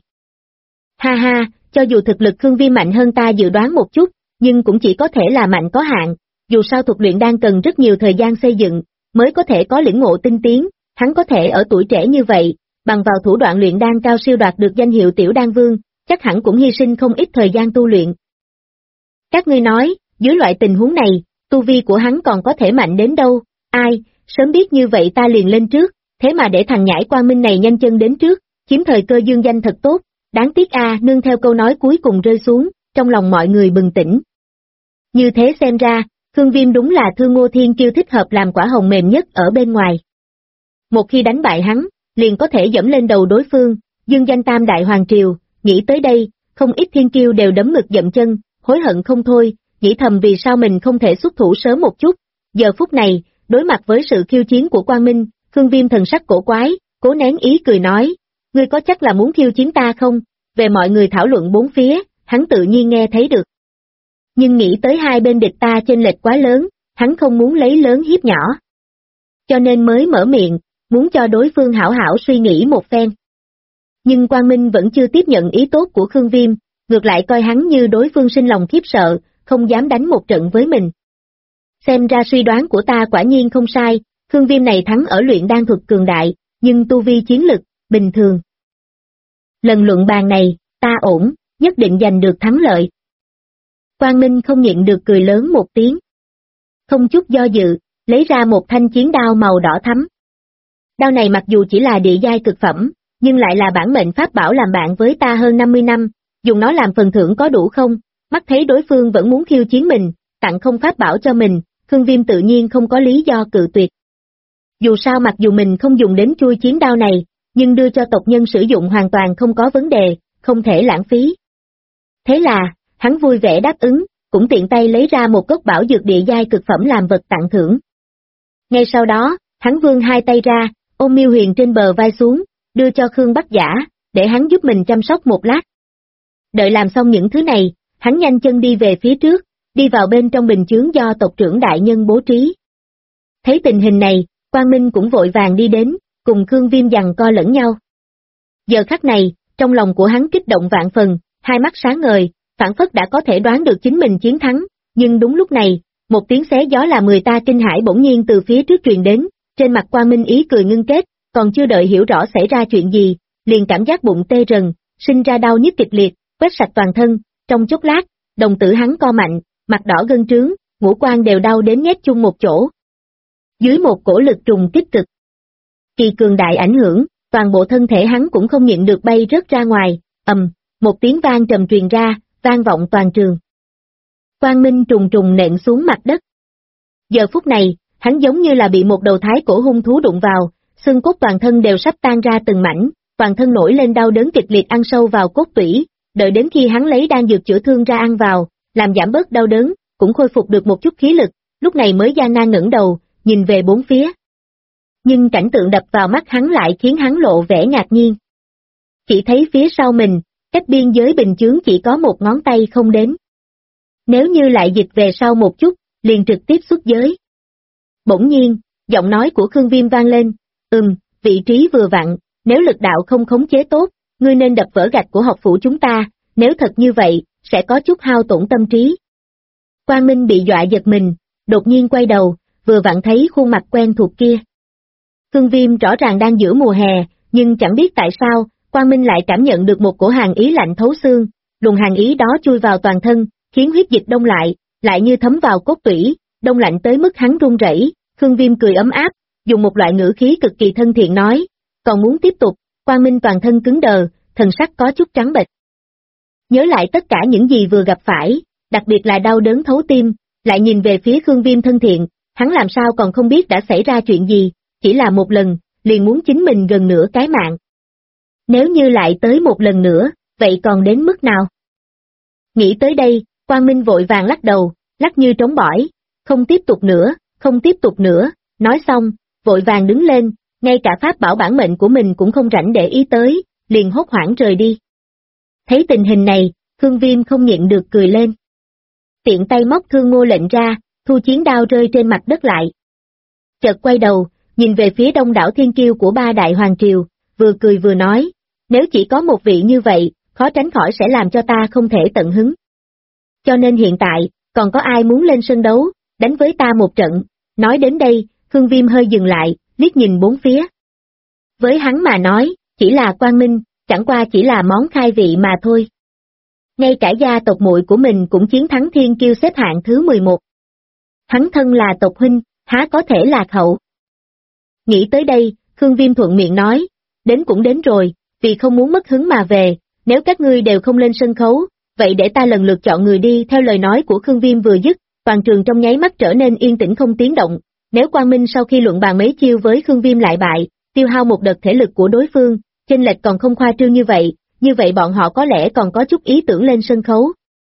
Ha ha, cho dù thực lực Khương Viêm mạnh hơn ta dự đoán một chút, nhưng cũng chỉ có thể là mạnh có hạn, dù sao thuật luyện đan cần rất nhiều thời gian xây dựng, mới có thể có lĩnh ngộ tinh tiến, hắn có thể ở tuổi trẻ như vậy, bằng vào thủ đoạn luyện đan cao siêu đoạt được danh hiệu Tiểu Đan Vương, chắc hẳn cũng hy sinh không ít thời gian tu luyện. Các ngươi nói, dưới loại tình huống này, tu vi của hắn còn có thể mạnh đến đâu, ai, sớm biết như vậy ta liền lên trước, thế mà để thằng nhãi Quang Minh này nhanh chân đến trước, chiếm thời cơ dương danh thật tốt, đáng tiếc nương theo câu nói cuối cùng rơi xuống, trong lòng mọi người bừng tỉnh. Như thế xem ra, Khương Viêm đúng là Thương Ngô thiên kiêu thích hợp làm quả hồng mềm nhất ở bên ngoài. Một khi đánh bại hắn, liền có thể dẫm lên đầu đối phương, dương danh Tam Đại Hoàng Triều, nghĩ tới đây, không ít thiên kiêu đều đấm ngực dậm chân, hối hận không thôi, nghĩ thầm vì sao mình không thể xuất thủ sớm một chút. Giờ phút này, đối mặt với sự khiêu chiến của Quang Minh, Khương Viêm thần sắc cổ quái, cố nén ý cười nói, ngươi có chắc là muốn khiêu chiến ta không? Về mọi người thảo luận bốn phía, hắn tự nhiên nghe thấy được. Nhưng nghĩ tới hai bên địch ta chênh lệch quá lớn, hắn không muốn lấy lớn hiếp nhỏ. Cho nên mới mở miệng, muốn cho đối phương hảo hảo suy nghĩ một phen. Nhưng Quang Minh vẫn chưa tiếp nhận ý tốt của Khương Viêm, ngược lại coi hắn như đối phương sinh lòng khiếp sợ, không dám đánh một trận với mình. Xem ra suy đoán của ta quả nhiên không sai, Khương Viêm này thắng ở luyện đan thuật cường đại, nhưng tu vi chiến lực, bình thường. Lần luận bàn này, ta ổn, nhất định giành được thắng lợi. Quang Minh không nhịn được cười lớn một tiếng. Không chút do dự, lấy ra một thanh chiến đao màu đỏ thắm. Đao này mặc dù chỉ là địa giai cực phẩm, nhưng lại là bản mệnh pháp bảo làm bạn với ta hơn 50 năm, dùng nó làm phần thưởng có đủ không? Mắt thấy đối phương vẫn muốn khiêu chiến mình, tặng không pháp bảo cho mình, Khương Viêm tự nhiên không có lý do cự tuyệt. Dù sao mặc dù mình không dùng đến chui chiến đao này, nhưng đưa cho tộc nhân sử dụng hoàn toàn không có vấn đề, không thể lãng phí. Thế là, hắn vui vẻ đáp ứng, cũng tiện tay lấy ra một cốc bảo dược địa giai cực phẩm làm vật tặng thưởng. Ngay sau đó, hắn vươn hai tay ra, ôm Miêu Huyền trên bờ vai xuống, đưa cho Khương Bắc Giả, để hắn giúp mình chăm sóc một lát. Đợi làm xong những thứ này, hắn nhanh chân đi về phía trước, đi vào bên trong bình chướng do tộc trưởng đại nhân bố trí. Thấy tình hình này, Quang Minh cũng vội vàng đi đến, cùng Khương Viêm giằng co lẫn nhau. Giờ khắc này, trong lòng của hắn kích động vạn phần, hai mắt sáng ngời, phảng phất đã có thể đoán được chính mình chiến thắng, nhưng đúng lúc này, một tiếng xé gió làm người ta kinh hãi bỗng nhiên từ phía trước truyền đến, trên mặt Quang Minh ý cười ngưng kết, còn chưa đợi hiểu rõ xảy ra chuyện gì, liền cảm giác bụng tê rần, sinh ra đau nhức kịch liệt, quét sạch toàn thân, trong chốc lát, đồng tử hắn co mạnh, mặt đỏ gân trướng, ngũ quan đều đau đến nhét chung một chỗ. Dưới một cổ lực trùng kích cực kỳ cường đại ảnh hưởng, toàn bộ thân thể hắn cũng không nhịn được bay rớt ra ngoài, một tiếng vang trầm truyền ra, vang vọng toàn trường. Quang minh trùng trùng nện xuống mặt đất. Giờ phút này, hắn giống như là bị một đầu thái cổ hung thú đụng vào, xương cốt toàn thân đều sắp tan ra từng mảnh, toàn thân nổi lên đau đớn kịch liệt ăn sâu vào cốt tủy, đợi đến khi hắn lấy đan dược chữa thương ra ăn vào, làm giảm bớt đau đớn, cũng khôi phục được một chút khí lực, lúc này mới gian nan ngẩng đầu, nhìn về bốn phía. Nhưng cảnh tượng đập vào mắt hắn lại khiến hắn lộ vẻ ngạc nhiên. Chỉ thấy phía sau mình, cách biên giới bình chướng chỉ có một ngón tay không đến. Nếu như lại dịch về sau một chút, liền trực tiếp xuất giới. Bỗng nhiên, giọng nói của Khương Viêm vang lên, vị trí vừa vặn, nếu lực đạo không khống chế tốt, ngươi nên đập vỡ gạch của học phủ chúng ta, nếu thật như vậy, sẽ có chút hao tổn tâm trí. Quang Minh bị dọa giật mình, đột nhiên quay đầu, vừa vặn thấy khuôn mặt quen thuộc kia. Khương Viêm rõ ràng đang giữa mùa hè, nhưng chẳng biết tại sao, Quang Minh lại cảm nhận được một cổ hàn ý lạnh thấu xương, luồng hàn ý đó chui vào toàn thân, khiến huyết dịch đông lại như thấm vào cốt tủy, đông lạnh tới mức hắn run rẩy. Khương Viêm cười ấm áp, dùng một loại ngữ khí cực kỳ thân thiện nói, còn muốn tiếp tục. Quang Minh toàn thân cứng đờ, thần sắc có chút trắng bệch. Nhớ lại tất cả những gì vừa gặp phải, đặc biệt là đau đớn thấu tim, lại nhìn về phía Khương Viêm thân thiện, hắn làm sao còn không biết đã xảy ra chuyện gì, chỉ là một lần, liền muốn chính mình gần nửa cái mạng. Nếu như lại tới một lần nữa, vậy còn đến mức nào? Nghĩ tới đây, Quang Minh vội vàng lắc đầu, lắc như trống bỏi, không tiếp tục nữa, nói xong, vội vàng đứng lên, ngay cả pháp bảo bản mệnh của mình cũng không rảnh để ý tới, liền hốt hoảng rời đi. Thấy tình hình này, Khương Viêm không nhịn được cười lên. Tiện tay móc Thương Ngô lệnh ra, thu chiến đao rơi trên mặt đất lại. Chợt quay đầu, nhìn về phía đông đảo thiên kiêu của ba đại hoàng triều, vừa cười vừa nói, nếu chỉ có một vị như vậy, khó tránh khỏi sẽ làm cho ta không thể tận hứng. Cho nên hiện tại, còn có ai muốn lên sân đấu, đánh với ta một trận. Nói đến đây, Khương Viêm hơi dừng lại, liếc nhìn bốn phía. Với hắn mà nói, chỉ là Quang Minh, chẳng qua chỉ là món khai vị mà thôi. Ngay cả gia tộc muội của mình cũng chiến thắng thiên kiêu xếp hạng thứ 11. Hắn thân là tộc huynh, há có thể lạc hậu. Nghĩ tới đây, Khương Viêm thuận miệng nói, đến cũng đến rồi, vì không muốn mất hứng mà về, nếu các ngươi đều không lên sân khấu, vậy để ta lần lượt chọn người đi. Theo lời nói của Khương Viêm vừa dứt, toàn trường trong nháy mắt trở nên yên tĩnh không tiếng động. Nếu Quang Minh sau khi luận bàn mấy chiêu với Khương Viêm lại bại, tiêu hao một đợt thể lực của đối phương, chênh lệch còn không khoa trương như vậy bọn họ có lẽ còn có chút ý tưởng lên sân khấu.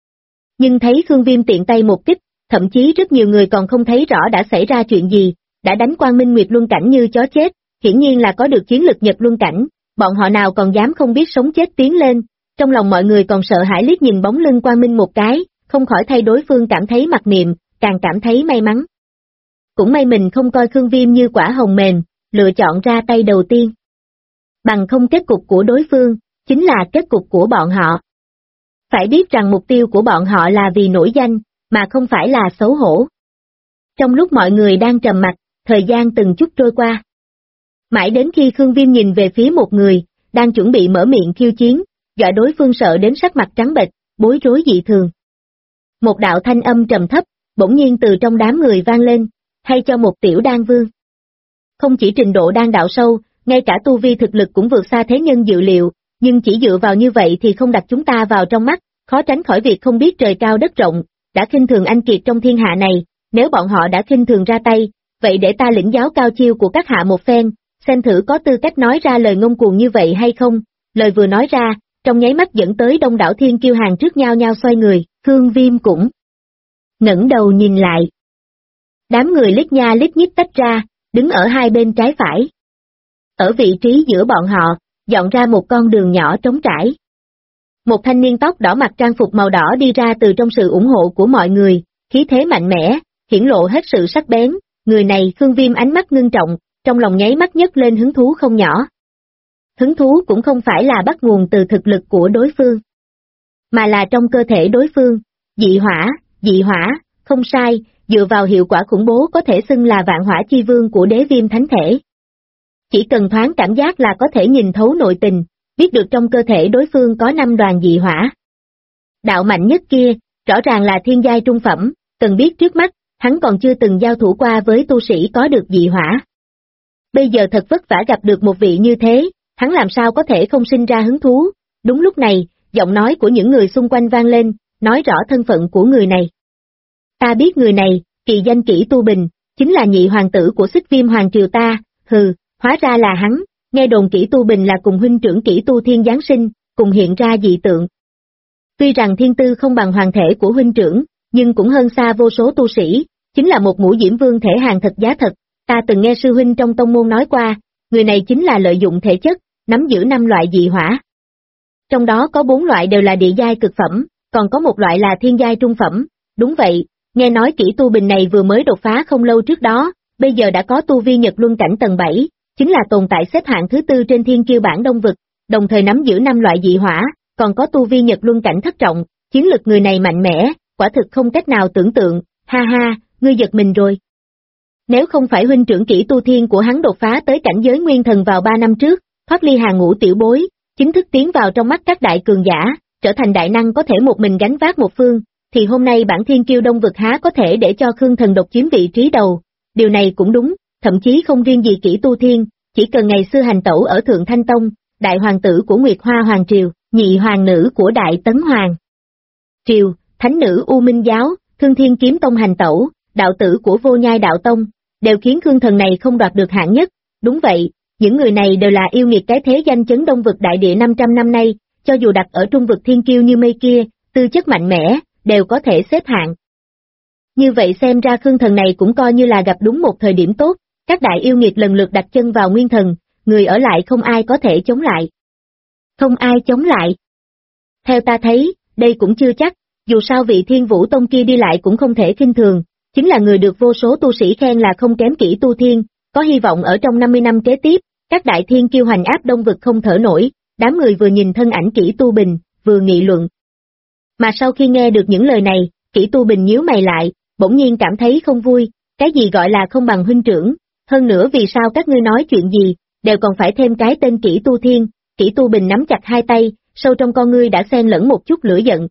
Nhưng thấy Khương Viêm tiện tay một kích, thậm chí rất nhiều người còn không thấy rõ đã xảy ra chuyện gì, đã đánh Quang Minh Nguyệt Luân Cảnh như chó chết, hiển nhiên là có được chiến lực Nhật Luân Cảnh, bọn họ nào còn dám không biết sống chết tiến lên. Trong lòng mọi người còn sợ hãi liếc nhìn bóng lưng Quang Minh một cái, không khỏi thay đối phương cảm thấy mặc niệm, càng cảm thấy may mắn. Cũng may mình không coi Khương Viêm như quả hồng mềm, lựa chọn ra tay đầu tiên. Bằng không kết cục của đối phương, chính là kết cục của bọn họ. Phải biết rằng mục tiêu của bọn họ là vì nổi danh, mà không phải là xấu hổ. Trong lúc mọi người đang trầm mặc, thời gian từng chút trôi qua. Mãi đến khi Khương Viêm nhìn về phía một người, đang chuẩn bị mở miệng khiêu chiến, dọa đối phương sợ đến sắc mặt trắng bệch, bối rối dị thường. Một đạo thanh âm trầm thấp, bỗng nhiên từ trong đám người vang lên, hay cho một tiểu đan vương. Không chỉ trình độ đan đạo sâu, ngay cả tu vi thực lực cũng vượt xa thế nhân dự liệu, nhưng chỉ dựa vào như vậy thì không đặt chúng ta vào trong mắt, khó tránh khỏi việc không biết trời cao đất rộng, đã khinh thường anh kiệt trong thiên hạ này, nếu bọn họ đã khinh thường ra tay, vậy để ta lĩnh giáo cao chiêu của các hạ một phen, xem thử có tư cách nói ra lời ngông cuồng như vậy hay không. Lời vừa nói ra, trong nháy mắt dẫn tới đông đảo thiên kiêu hàng trước nhau nhau xoay người, Khương Viêm cũng ngẩng đầu nhìn lại. Đám người lít nha lít nhít tách ra, đứng ở hai bên trái phải. Ở vị trí giữa bọn họ, dọn ra một con đường nhỏ trống trải. Một thanh niên tóc đỏ mặc trang phục màu đỏ đi ra từ trong sự ủng hộ của mọi người, khí thế mạnh mẽ, hiển lộ hết sự sắc bén, người này Khương Viêm ánh mắt ngưng trọng, trong lòng nháy mắt nhấc lên hứng thú không nhỏ. Hứng thú cũng không phải là bắt nguồn từ thực lực của đối phương, mà là trong cơ thể đối phương, dị hỏa, không sai, dựa vào hiệu quả khủng bố có thể xưng là vạn hỏa chi vương của đế viêm thánh thể. Chỉ cần thoáng cảm giác là có thể nhìn thấu nội tình, biết được trong cơ thể đối phương có 5 đoàn dị hỏa. Đạo mạnh nhất kia, rõ ràng là thiên giai trung phẩm, cần biết trước mắt, hắn còn chưa từng giao thủ qua với tu sĩ có được dị hỏa. Bây giờ thật vất vả gặp được một vị như thế, hắn làm sao có thể không sinh ra hứng thú. Đúng lúc này, giọng nói của những người xung quanh vang lên, nói rõ thân phận của người này. Ta biết người này, kỳ danh Kỷ Tu Bình, chính là nhị hoàng tử của Xích Viêm Hoàng Triều ta. Hừ, hóa ra là hắn. Nghe đồn Kỷ Tu Bình là cùng huynh trưởng Kỷ Tu Thiên giáng sinh, cùng hiện ra dị tượng. Tuy rằng thiên tư không bằng hoàng thể của huynh trưởng, nhưng cũng hơn xa vô số tu sĩ, chính là một ngũ diễm vương thể hàng thật giá thật. Ta từng nghe sư huynh trong tông môn nói qua, người này chính là lợi dụng thể chất, nắm giữ 5 loại dị hỏa. Trong đó có 4 loại đều là địa giai cực phẩm, còn có một loại là thiên giai trung phẩm. Đúng vậy, nghe nói Kỷ Tu Bình này vừa mới đột phá không lâu trước đó, bây giờ đã có tu vi Nhật Luân cảnh tầng 7, chính là tồn tại xếp hạng thứ 4 trên thiên kiêu bảng Đông Vực, đồng thời nắm giữ 5 loại dị hỏa, còn có tu vi Nhật Luân cảnh thất trọng, chiến lực người này mạnh mẽ, quả thực không cách nào tưởng tượng. Ha ha, ngươi giật mình rồi. Nếu không phải huynh trưởng Kỷ Tu Thiên của hắn đột phá tới cảnh giới nguyên thần vào 3 năm trước, thoát ly hàng ngũ tiểu bối, chính thức tiến vào trong mắt các đại cường giả, trở thành đại năng có thể một mình gánh vác một phương, thì hôm nay bản thiên kiêu Đông Vực há có thể để cho Khương Thần độc chiếm vị trí đầu. Điều này cũng đúng, thậm chí không riêng gì Kỷ Tu Thiên, chỉ cần ngày xưa hành tẩu ở Thượng Thanh Tông, đại hoàng tử của Nguyệt Hoa Hoàng Triều, nhị hoàng nữ của Đại Tấn Hoàng Triều, thánh nữ U Minh Giáo, Thương Thiên Kiếm Tông hành tẩu, đạo tử của Vô Nhai Đạo Tông, đều khiến Khương Thần này không đoạt được hạng nhất. Đúng vậy, những người này đều là yêu nghiệt cái thế danh chấn Đông Vực đại địa 500 năm nay, cho dù đặt ở trung vực thiên kiêu như mây kia, tư chất mạnh mẽ, đều có thể xếp hạng. Như vậy xem ra Khương Thần này cũng coi như là gặp đúng một thời điểm tốt, các đại yêu nghiệt lần lượt đặt chân vào nguyên thần, người ở lại không ai có thể chống lại. Không ai chống lại. Theo ta thấy, đây cũng chưa chắc, dù sao vị Thiên Vũ Tông kia đi lại cũng không thể khinh thường, chính là người được vô số tu sĩ khen là không kém Kỷ Tu Thiên, có hy vọng ở trong 50 năm kế tiếp, các đại thiên kiêu hành áp Đông Vực không thở nổi. Đám người vừa nhìn thân ảnh Kỷ Tu Bình, vừa nghị luận. Mà sau khi nghe được những lời này, Kỷ Tu Bình nhíu mày lại, bỗng nhiên cảm thấy không vui, cái gì gọi là không bằng huynh trưởng, hơn nữa vì sao các ngươi nói chuyện gì, đều còn phải thêm cái tên Kỷ Tu Thiên. Kỷ Tu Bình nắm chặt hai tay, sâu trong con ngươi đã xen lẫn một chút lửa giận.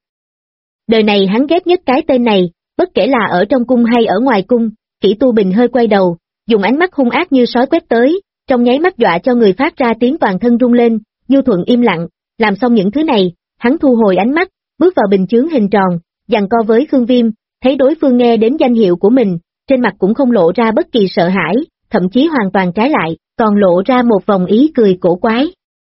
Đời này hắn ghét nhất cái tên này, bất kể là ở trong cung hay ở ngoài cung. Kỷ Tu Bình hơi quay đầu, dùng ánh mắt hung ác như sói quét tới, trong nháy mắt dọa cho người phát ra tiếng toàn thân rung lên. Nhu Thuận im lặng, làm xong những thứ này, hắn thu hồi ánh mắt, bước vào bình chướng hình tròn, giằng co với Khương Viêm, thấy đối phương nghe đến danh hiệu của mình, trên mặt cũng không lộ ra bất kỳ sợ hãi, thậm chí hoàn toàn trái lại, còn lộ ra một vòng ý cười cổ quái.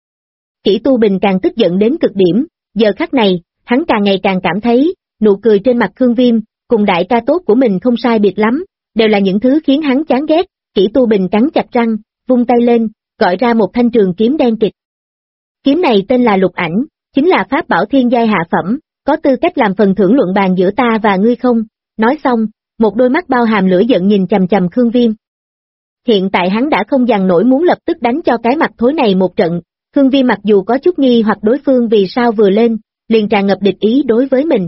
Kỷ Tu Bình càng tức giận đến cực điểm, giờ khắc này, hắn càng ngày càng cảm thấy, nụ cười trên mặt Khương Viêm, cùng đại ca tốt của mình không sai biệt lắm, đều là những thứ khiến hắn chán ghét. Kỷ Tu Bình cắn chặt răng, vung tay lên, gọi ra một thanh trường kiếm đen kịt. Kiếm này tên là Lục Ảnh, chính là pháp bảo thiên giai hạ phẩm, có tư cách làm phần thưởng luận bàn giữa ta và ngươi không? Nói xong, một đôi mắt bao hàm lửa giận nhìn chằm chằm Khương Viêm. Hiện tại hắn đã không dằn nổi muốn lập tức đánh cho cái mặt thối này một trận. Khương Viêm mặc dù có chút nghi hoặc đối phương vì sao vừa lên, liền tràn ngập địch ý đối với mình.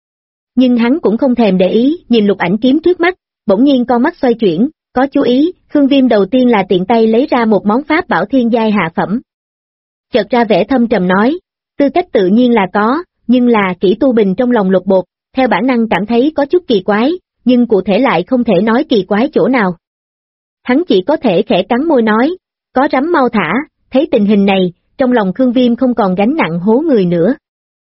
Nhưng hắn cũng không thèm để ý, nhìn Lục Ảnh kiếm trước mắt, bỗng nhiên con mắt xoay chuyển, có chú ý. Khương Viêm đầu tiên là tiện tay lấy ra một món pháp bảo thiên giai hạ phẩm. Chợt ra vẻ thâm trầm nói, tư cách tự nhiên là có, nhưng là Kỷ Tu Bình trong lòng lột bột, theo bản năng cảm thấy có chút kỳ quái, nhưng cụ thể lại không thể nói kỳ quái chỗ nào. Hắn chỉ có thể khẽ cắn môi nói, có rắm mau thả. Thấy tình hình này, trong lòng Khương Viêm không còn gánh nặng hố người nữa.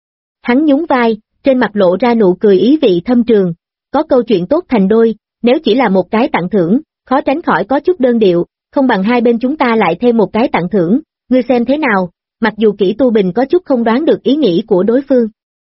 Hắn nhún vai, trên mặt lộ ra nụ cười ý vị thâm trường, có câu chuyện tốt thành đôi, nếu chỉ là một cái tặng thưởng, khó tránh khỏi có chút đơn điệu, không bằng hai bên chúng ta lại thêm một cái tặng thưởng, ngươi xem thế nào? Mặc dù Kỷ Tu Bình có chút không đoán được ý nghĩ của đối phương,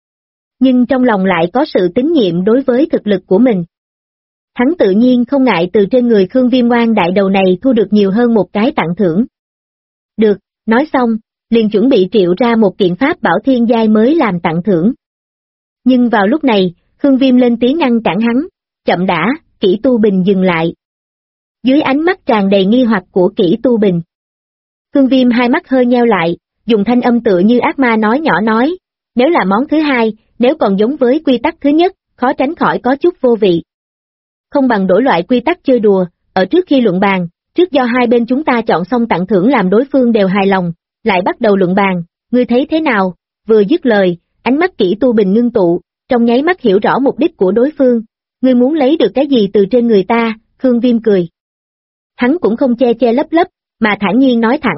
nhưng trong lòng lại có sự tín nhiệm đối với thực lực của mình. Hắn tự nhiên không ngại từ trên người Khương Viêm ngoan đại đầu này thu được nhiều hơn một cái tặng thưởng. Được, nói xong, liền chuẩn bị triệu ra một kiện pháp bảo thiên giai mới làm tặng thưởng. Nhưng vào lúc này, Khương Viêm lên tiếng ngăn cản hắn, chậm đã. Kỷ Tu Bình dừng lại. Dưới ánh mắt tràn đầy nghi hoặc của Kỷ Tu Bình, Khương Viêm hai mắt hơi nheo lại, dùng thanh âm tựa như ác ma nói nhỏ nói, nếu là món thứ hai, nếu còn giống với quy tắc thứ nhất, khó tránh khỏi có chút vô vị. Không bằng đổi loại quy tắc chơi đùa, ở trước khi luận bàn, trước do hai bên chúng ta chọn xong tặng thưởng làm đối phương đều hài lòng, lại bắt đầu luận bàn, ngươi thấy thế nào? Vừa dứt lời, ánh mắt Kỷ Tu Bình ngưng tụ, trong nháy mắt hiểu rõ mục đích của đối phương. Ngươi muốn lấy được cái gì từ trên người ta? Khương Viêm cười. Hắn cũng không che che lấp lấp, mà thản nhiên nói thẳng,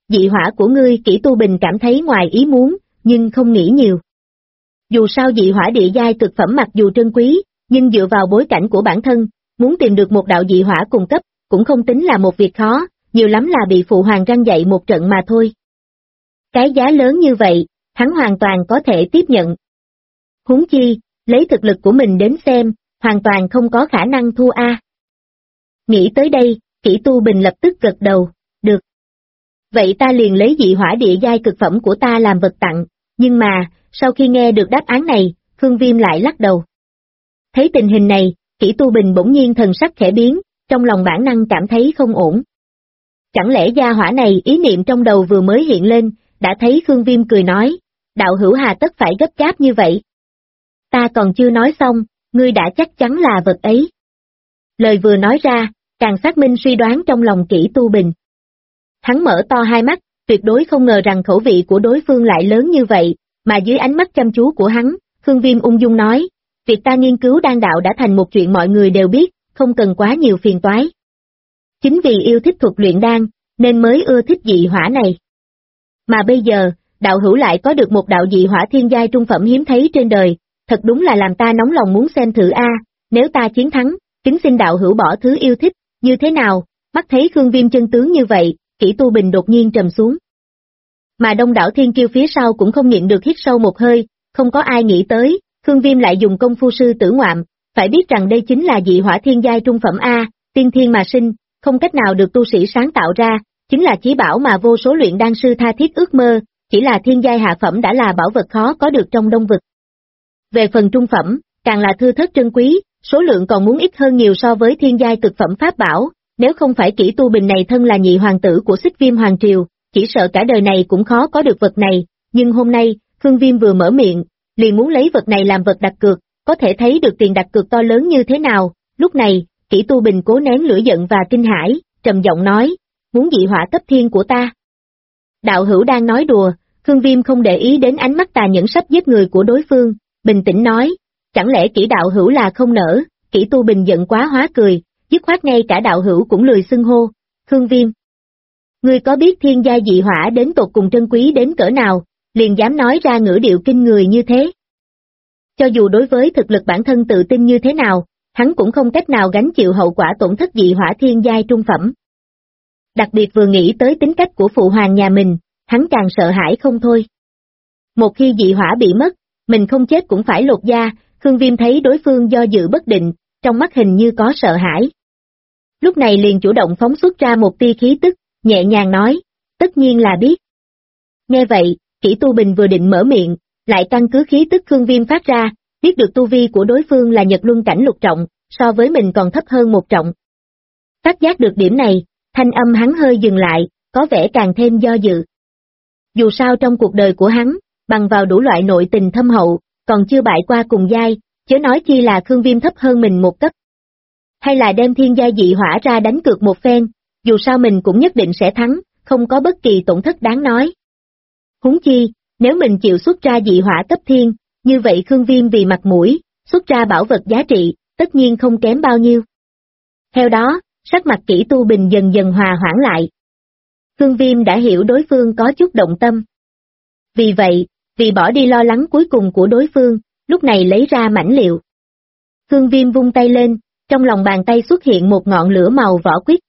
dị hỏa của ngươi. Kỷ Tu Bình cảm thấy ngoài ý muốn, nhưng không nghĩ nhiều. Dù sao dị hỏa địa giai cực phẩm mặc dù trân quý, nhưng dựa vào bối cảnh của bản thân, muốn tìm được một đạo dị hỏa cùng cấp, cũng không tính là một việc khó, nhiều lắm là bị phụ hoàng răn dạy một trận mà thôi. Cái giá lớn như vậy, hắn hoàn toàn có thể tiếp nhận. Huống chi, lấy thực lực của mình đến xem, hoàn toàn không có khả năng thua a. Nghĩ tới đây, Kỷ Tu Bình lập tức gật đầu, được. Vậy ta liền lấy dị hỏa địa giai cực phẩm của ta làm vật tặng, nhưng mà, sau khi nghe được đáp án này, Khương Viêm lại lắc đầu. Thấy tình hình này, Kỷ Tu Bình bỗng nhiên thần sắc khẽ biến, trong lòng bản năng cảm thấy không ổn. Chẳng lẽ gia hỏa này ý niệm trong đầu vừa mới hiện lên, đã thấy Khương Viêm cười nói, đạo hữu hà tất phải gấp gáp như vậy. Ta còn chưa nói xong, ngươi đã chắc chắn là vật ấy. Lời vừa nói ra, càng xác minh suy đoán trong lòng Kỷ Tu Bình. Hắn mở to hai mắt, tuyệt đối không ngờ rằng khẩu vị của đối phương lại lớn như vậy, mà dưới ánh mắt chăm chú của hắn, Khương Viêm ung dung nói, việc ta nghiên cứu đan đạo đã thành một chuyện mọi người đều biết, không cần quá nhiều phiền toái. Chính vì yêu thích thuật luyện đan, nên mới ưa thích dị hỏa này. Mà bây giờ, đạo hữu lại có được một đạo dị hỏa thiên giai trung phẩm hiếm thấy trên đời, thật đúng là làm ta nóng lòng muốn xem thử a. Nếu ta chiến thắng, kính xin đạo hữu bỏ thứ yêu thích, như thế nào? Mắt thấy Khương Viêm chân tướng như vậy, Kỷ Tu Bình đột nhiên trầm xuống. Mà đông đảo thiên kiêu phía sau cũng không nhịn được hít sâu một hơi, không có ai nghĩ tới, Khương Viêm lại dùng công phu sư tử ngoạm, phải biết rằng đây chính là dị hỏa thiên giai trung phẩm a, tiên thiên mà sinh, không cách nào được tu sĩ sáng tạo ra, chính là chí bảo mà vô số luyện đan sư tha thiết ước mơ, chỉ là thiên giai hạ phẩm đã là bảo vật khó có được trong đông vực. Về phần trung phẩm, càng là thưa thớt trân quý, số lượng còn muốn ít hơn nhiều so với thiên giai cực phẩm pháp bảo, nếu không phải Kỷ Tu Bình này thân là nhị hoàng tử của Xích Viêm Hoàng Triều, chỉ sợ cả đời này cũng khó có được vật này, nhưng hôm nay, Khương Viêm vừa mở miệng, liền muốn lấy vật này làm vật đặt cược, có thể thấy được tiền đặt cược to lớn như thế nào. Lúc này, Kỷ Tu Bình cố nén lửa giận và kinh hãi, trầm giọng nói, muốn dị hỏa cấp thiên của ta. Đạo hữu đang nói đùa, Khương Viêm không để ý đến ánh mắt tà nhẫn sắp giết người của đối phương, bình tĩnh nói, chẳng lẽ Kỷ đạo hữu là không nỡ. Kỷ Tu Bình giận quá hóa cười, dứt khoát ngay cả đạo hữu cũng lười xưng hô. Khương Viêm, ngươi có biết thiên giai dị hỏa đến tột cùng trân quý đến cỡ nào, liền dám nói ra ngữ điệu kinh người như thế. Cho dù đối với thực lực bản thân tự tin như thế nào, hắn cũng không cách nào gánh chịu hậu quả tổn thất dị hỏa thiên giai trung phẩm. Đặc biệt vừa nghĩ tới tính cách của phụ hoàng nhà mình, hắn càng sợ hãi không thôi. Một khi dị hỏa bị mất, mình không chết cũng phải lột da. Khương Viêm thấy đối phương do dự bất định, trong mắt hình như có sợ hãi. Lúc này liền chủ động phóng xuất ra một tia khí tức, nhẹ nhàng nói, tất nhiên là biết. Nghe vậy, Kỷ Tu Bình vừa định mở miệng, lại căn cứ khí tức Khương Viêm phát ra, biết được tu vi của đối phương là Nhật Luân cảnh lục trọng, so với mình còn thấp hơn một trọng. Phát giác được điểm này, thanh âm hắn hơi dừng lại, có vẻ càng thêm do dự. Dù sao trong cuộc đời của hắn, bằng vào đủ loại nội tình thâm hậu, còn chưa bại qua cùng giai, chớ nói chi là Khương Viêm thấp hơn mình một cấp. Hay là đem thiên giai dị hỏa ra đánh cược một phen, dù sao mình cũng nhất định sẽ thắng, không có bất kỳ tổn thất đáng nói. Huống chi, nếu mình chịu xuất ra dị hỏa cấp thiên, như vậy Khương Viêm vì mặt mũi, xuất ra bảo vật giá trị, tất nhiên không kém bao nhiêu. Theo đó, sắc mặt Kỷ Tu Bình dần dần hòa hoãn lại. Khương Viêm đã hiểu đối phương có chút động tâm. Vì vậy, vì bỏ đi lo lắng cuối cùng của đối phương, lúc này lấy ra mảnh liệu. Khương Viêm vung tay lên, trong lòng bàn tay xuất hiện một ngọn lửa màu vỏ quýt.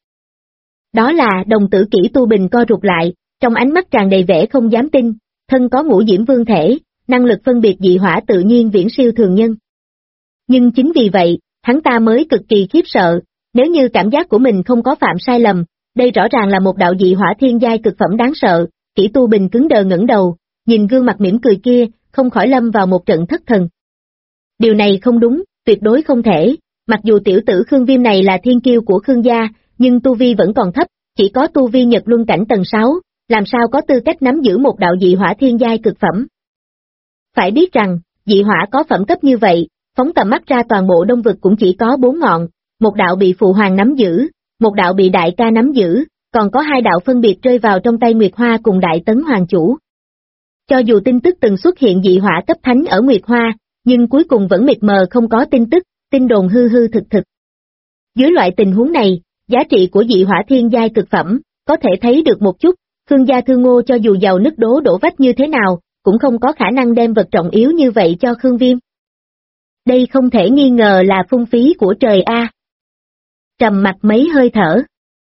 Đó là đồng tử Kỷ Tu Bình co rụt lại, trong ánh mắt tràn đầy vẻ không dám tin, thân có ngũ diễm vương thể, năng lực phân biệt dị hỏa tự nhiên viễn siêu thường nhân. Nhưng chính vì vậy, hắn ta mới cực kỳ khiếp sợ, nếu như cảm giác của mình không có phạm sai lầm, đây rõ ràng là một đạo dị hỏa thiên giai cực phẩm đáng sợ. Kỷ Tu Bình cứng đờ ngẩng đầu, nhìn gương mặt mỉm cười kia, không khỏi lâm vào một trận thất thần. Điều này không đúng, tuyệt đối không thể, mặc dù tiểu tử Khương Viêm này là thiên kiêu của Khương gia, nhưng tu vi vẫn còn thấp, chỉ có tu vi Nhật Luân cảnh tầng 6, làm sao có tư cách nắm giữ một đạo dị hỏa thiên giai cực phẩm. Phải biết rằng, dị hỏa có phẩm cấp như vậy, phóng tầm mắt ra toàn bộ đông vực cũng chỉ có 4 ngọn, một đạo bị phụ hoàng nắm giữ, một đạo bị đại ca nắm giữ, còn có 2 đạo phân biệt rơi vào trong tay Nguyệt Hoa cùng Đại Tấn Hoàng Chủ. Cho dù tin tức từng xuất hiện dị hỏa cấp thánh ở Nguyệt Hoa, nhưng cuối cùng vẫn mịt mờ không có tin tức, tin đồn hư hư thực thực. Dưới loại tình huống này, giá trị của dị hỏa thiên giai cực phẩm, có thể thấy được một chút, Khương gia Thương Ngô cho dù giàu nứt đổ vách như thế nào, cũng không có khả năng đem vật trọng yếu như vậy cho Khương Viêm. Đây không thể nghi ngờ là phung phí của trời a. Trầm mặt mấy hơi thở.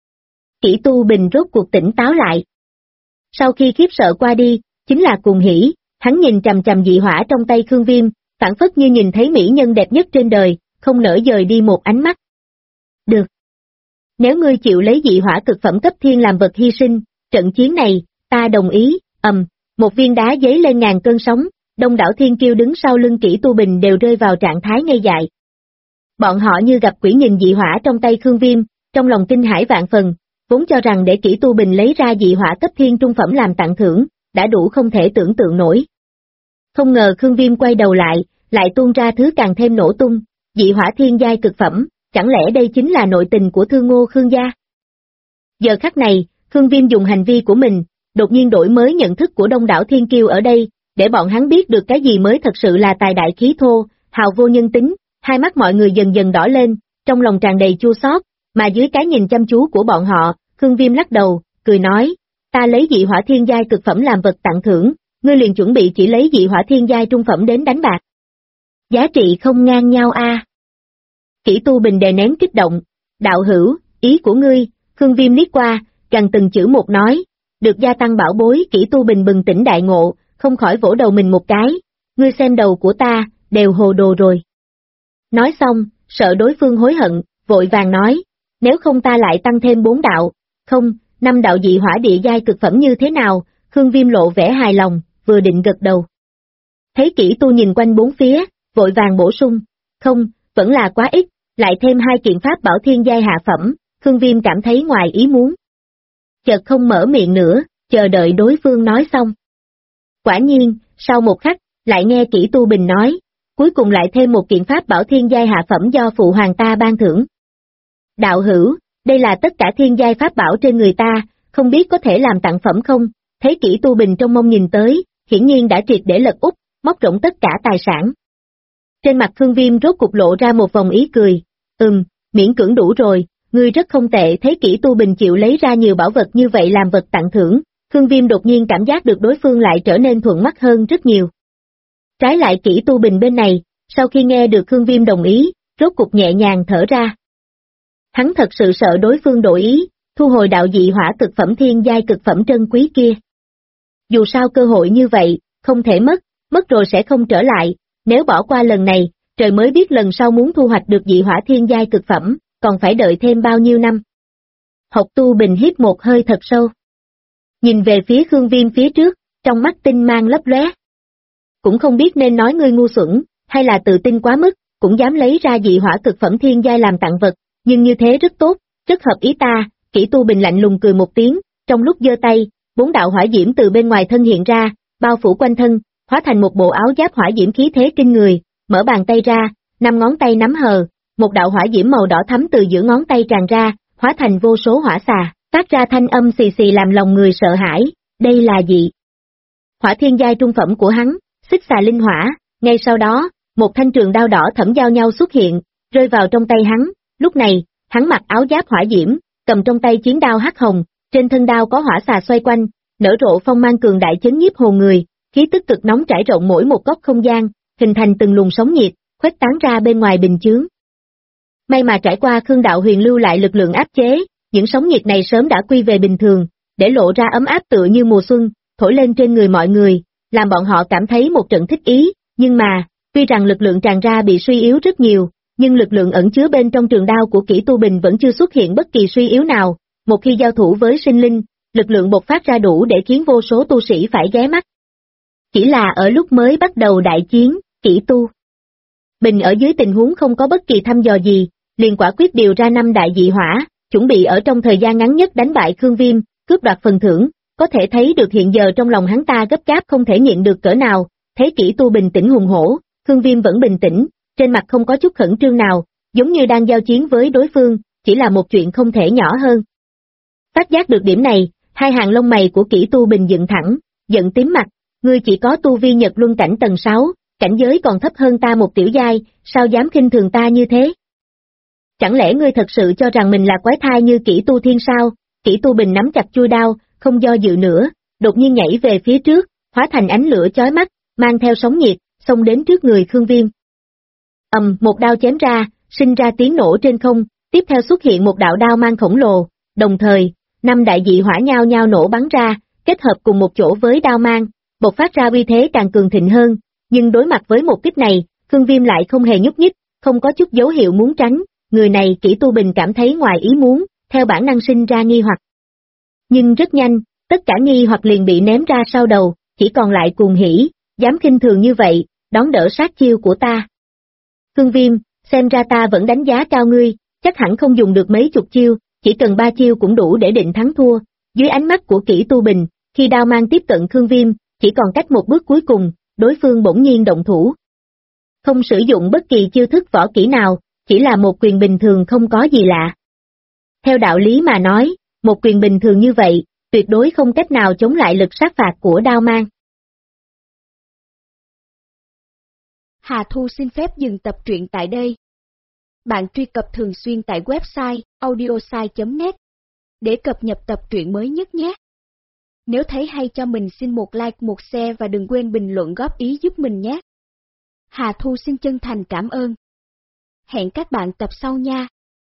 Kỷ Tu Bình rốt cuộc tỉnh táo lại. Sau khi khiếp sợ qua đi, chính là cuồng hỉ, hắn nhìn chằm chằm dị hỏa trong tay Khương Viêm, phảng phất như nhìn thấy mỹ nhân đẹp nhất trên đời, không nỡ dời đi một ánh mắt. Được. Nếu ngươi chịu lấy dị hỏa cực phẩm cấp thiên làm vật hy sinh, trận chiến này, ta đồng ý. Một viên đá giấy lên ngàn cơn sóng, đông đảo thiên kiêu đứng sau lưng Kỷ Tu Bình đều rơi vào trạng thái ngây dại. Bọn họ như gặp quỷ nhìn dị hỏa trong tay Khương Viêm, trong lòng kinh hãi vạn phần, vốn cho rằng để Kỷ Tu Bình lấy ra dị hỏa cấp thiên trung phẩm làm tặng thưởng, đã đủ không thể tưởng tượng nổi. Không ngờ Khương Viêm quay đầu lại tuôn ra thứ càng thêm nổ tung, dị hỏa thiên giai cực phẩm, chẳng lẽ đây chính là nội tình của Thương Ngô Khương gia? Giờ khắc này, Khương Viêm dùng hành vi của mình, đột nhiên đổi mới nhận thức của đông đảo thiên kiêu ở đây, để bọn hắn biết được cái gì mới thật sự là tài đại khí thô, hào vô nhân tính, hai mắt mọi người dần dần đỏ lên, trong lòng tràn đầy chua xót, mà dưới cái nhìn chăm chú của bọn họ, Khương Viêm lắc đầu, cười nói, ta lấy dị hỏa thiên giai cực phẩm làm vật tặng thưởng, ngươi liền chuẩn bị chỉ lấy dị hỏa thiên giai trung phẩm đến đánh bạc. Giá trị không ngang nhau a. Kỷ Tu Bình đè nén kích động, đạo hữu, ý của ngươi, Khương Viêm liếc qua, gần từng chữ một nói, được gia tăng bảo bối. Kỷ Tu Bình bừng tỉnh đại ngộ, không khỏi vỗ đầu mình một cái, ngươi xem đầu của ta, đều hồ đồ rồi. Nói xong, sợ đối phương hối hận, vội vàng nói, nếu không ta lại tăng thêm 4 đạo, không, 5 đạo dị hỏa địa giai cực phẩm như thế nào? Khương Viêm lộ vẻ hài lòng, vừa định gật đầu. Thấy Kỷ Tu nhìn quanh bốn phía, vội vàng bổ sung, không, vẫn là quá ít, lại thêm 2 kiện pháp bảo thiên giai hạ phẩm, Khương Viêm cảm thấy ngoài ý muốn. Chợt không mở miệng nữa, chờ đợi đối phương nói xong. Quả nhiên, sau một khắc, lại nghe Kỷ Tu Bình nói, cuối cùng lại thêm 1 kiện pháp bảo thiên giai hạ phẩm do phụ hoàng ta ban thưởng. Đạo hữu, đây là tất cả thiên giai pháp bảo trên người ta, không biết có thể làm tặng phẩm không? Thấy Kỷ Tu Bình trong mông nhìn tới, hiển nhiên đã triệt để lật úp, móc rỗng tất cả tài sản. Trên mặt Khương Viêm rốt cục lộ ra một vòng ý cười, miễn cưỡng đủ rồi, ngươi rất không tệ. Thấy Kỷ Tu Bình chịu lấy ra nhiều bảo vật như vậy làm vật tặng thưởng, Khương Viêm đột nhiên cảm giác được đối phương lại trở nên thuận mắt hơn rất nhiều. Trái lại Kỷ Tu Bình bên này, sau khi nghe được Khương Viêm đồng ý, rốt cục nhẹ nhàng thở ra. Hắn thật sự sợ đối phương đổi ý, thu hồi đạo dị hỏa cực phẩm thiên giai cực phẩm trân quý kia. Dù sao cơ hội như vậy, không thể mất rồi sẽ không trở lại, nếu bỏ qua lần này, trời mới biết lần sau muốn thu hoạch được dị hỏa thiên giai cực phẩm, còn phải đợi thêm bao nhiêu năm. Hộc Tu Bình hít một hơi thật sâu. Nhìn về phía Khương Viêm phía trước, trong mắt tinh mang lấp lóe. Cũng không biết nên nói ngươi ngu xuẩn, hay là tự tin quá mức, cũng dám lấy ra dị hỏa cực phẩm thiên giai làm tặng vật, nhưng như thế rất tốt, rất hợp ý ta. Kỷ Tu Bình lạnh lùng cười một tiếng, trong lúc giơ tay, 4 đạo hỏa diễm từ bên ngoài thân hiện ra, bao phủ quanh thân, hóa thành một bộ áo giáp hỏa diễm khí thế kinh người, mở bàn tay ra, 5 ngón tay nắm hờ, một đạo hỏa diễm màu đỏ thắm từ giữa ngón tay tràn ra, hóa thành vô số hỏa xà, phát ra thanh âm xì xì làm lòng người sợ hãi. Đây là gì? Hỏa thiên giai trung phẩm của hắn, xích xà linh hỏa. Ngay sau đó, một thanh trường đao đỏ thẫm giao nhau xuất hiện, rơi vào trong tay hắn. Lúc này, hắn mặc áo giáp hỏa diễm, cầm trong tay chiến đao hắc hồng, trên thân đao có hỏa xà xoay quanh, nở rộ phong mang cường đại chấn nhiếp hồn người, khí tức cực nóng trải rộng mỗi một góc không gian, hình thành từng luồng sóng nhiệt, khuếch tán ra bên ngoài bình chướng. May mà trải qua Khương Đạo Huyền lưu lại lực lượng áp chế, những sóng nhiệt này sớm đã quy về bình thường, để lộ ra ấm áp tựa như mùa xuân, thổi lên trên người mọi người, làm bọn họ cảm thấy một trận thích ý, nhưng mà, tuy rằng lực lượng tràn ra bị suy yếu rất nhiều, nhưng lực lượng ẩn chứa bên trong trường đao của Kỷ Tu Bình vẫn chưa xuất hiện bất kỳ suy yếu nào, một khi giao thủ với sinh linh, lực lượng bộc phát ra đủ để khiến vô số tu sĩ phải ghé mắt. Chỉ là ở lúc mới bắt đầu đại chiến, Kỷ Tu Bình ở dưới tình huống không có bất kỳ thăm dò gì, liền quả quyết điều ra 5 đại dị hỏa, chuẩn bị ở trong thời gian ngắn nhất đánh bại Khương Viêm, cướp đoạt phần thưởng, có thể thấy được hiện giờ trong lòng hắn ta gấp gáp không thể nhịn được cỡ nào. Thấy Kỷ Tu bình tĩnh hùng hổ, Khương Viêm vẫn bình tĩnh, trên mặt không có chút khẩn trương nào, giống như đang giao chiến với đối phương, chỉ là một chuyện không thể nhỏ hơn. Phát giác được điểm này, hai hàng lông mày của Kỷ Tu Bình dựng thẳng, giận tím mặt, ngươi chỉ có tu vi Nhật Luân cảnh tầng 6, cảnh giới còn thấp hơn ta một tiểu giai, sao dám khinh thường ta như thế? Chẳng lẽ ngươi thật sự cho rằng mình là quái thai như Kỷ Tu Thiên sao? Kỷ Tu Bình nắm chặt chuôi đao, không do dự nữa, đột nhiên nhảy về phía trước, hóa thành ánh lửa chói mắt, mang theo sóng nhiệt, xông đến trước người Khương Viêm. Một đao chém ra, sinh ra tiếng nổ trên không, tiếp theo xuất hiện một đạo đao mang khổng lồ, đồng thời, 5 đại dị hỏa nhao nhao nổ bắn ra, kết hợp cùng một chỗ với đao mang, bộc phát ra uy thế càng cường thịnh hơn, nhưng đối mặt với một kích này, Khương Viêm lại không hề nhúc nhích, không có chút dấu hiệu muốn tránh, người này Kỷ Tu Bình cảm thấy ngoài ý muốn, theo bản năng sinh ra nghi hoặc. Nhưng rất nhanh, tất cả nghi hoặc liền bị ném ra sau đầu, chỉ còn lại cuồng hỉ, dám khinh thường như vậy, đón đỡ sát chiêu của ta. Khương Viêm, xem ra ta vẫn đánh giá cao ngươi, chắc hẳn không dùng được mấy chục chiêu, chỉ cần 3 chiêu cũng đủ để định thắng thua. Dưới ánh mắt của Kỷ Tu Bình, khi đao mang tiếp cận Khương Viêm, chỉ còn cách một bước cuối cùng, đối phương bỗng nhiên động thủ. Không sử dụng bất kỳ chiêu thức võ kỹ nào, chỉ là một quyền bình thường không có gì lạ. Theo đạo lý mà nói, một quyền bình thường như vậy, tuyệt đối không cách nào chống lại lực sát phạt của đao mang. Hà Thu xin phép dừng tập truyện tại đây. Bạn truy cập thường xuyên tại website audiosai.net để cập nhật tập truyện mới nhất nhé. Nếu thấy hay cho mình xin một like, một share và đừng quên bình luận góp ý giúp mình nhé. Hà Thu xin chân thành cảm ơn. Hẹn các bạn tập sau nha.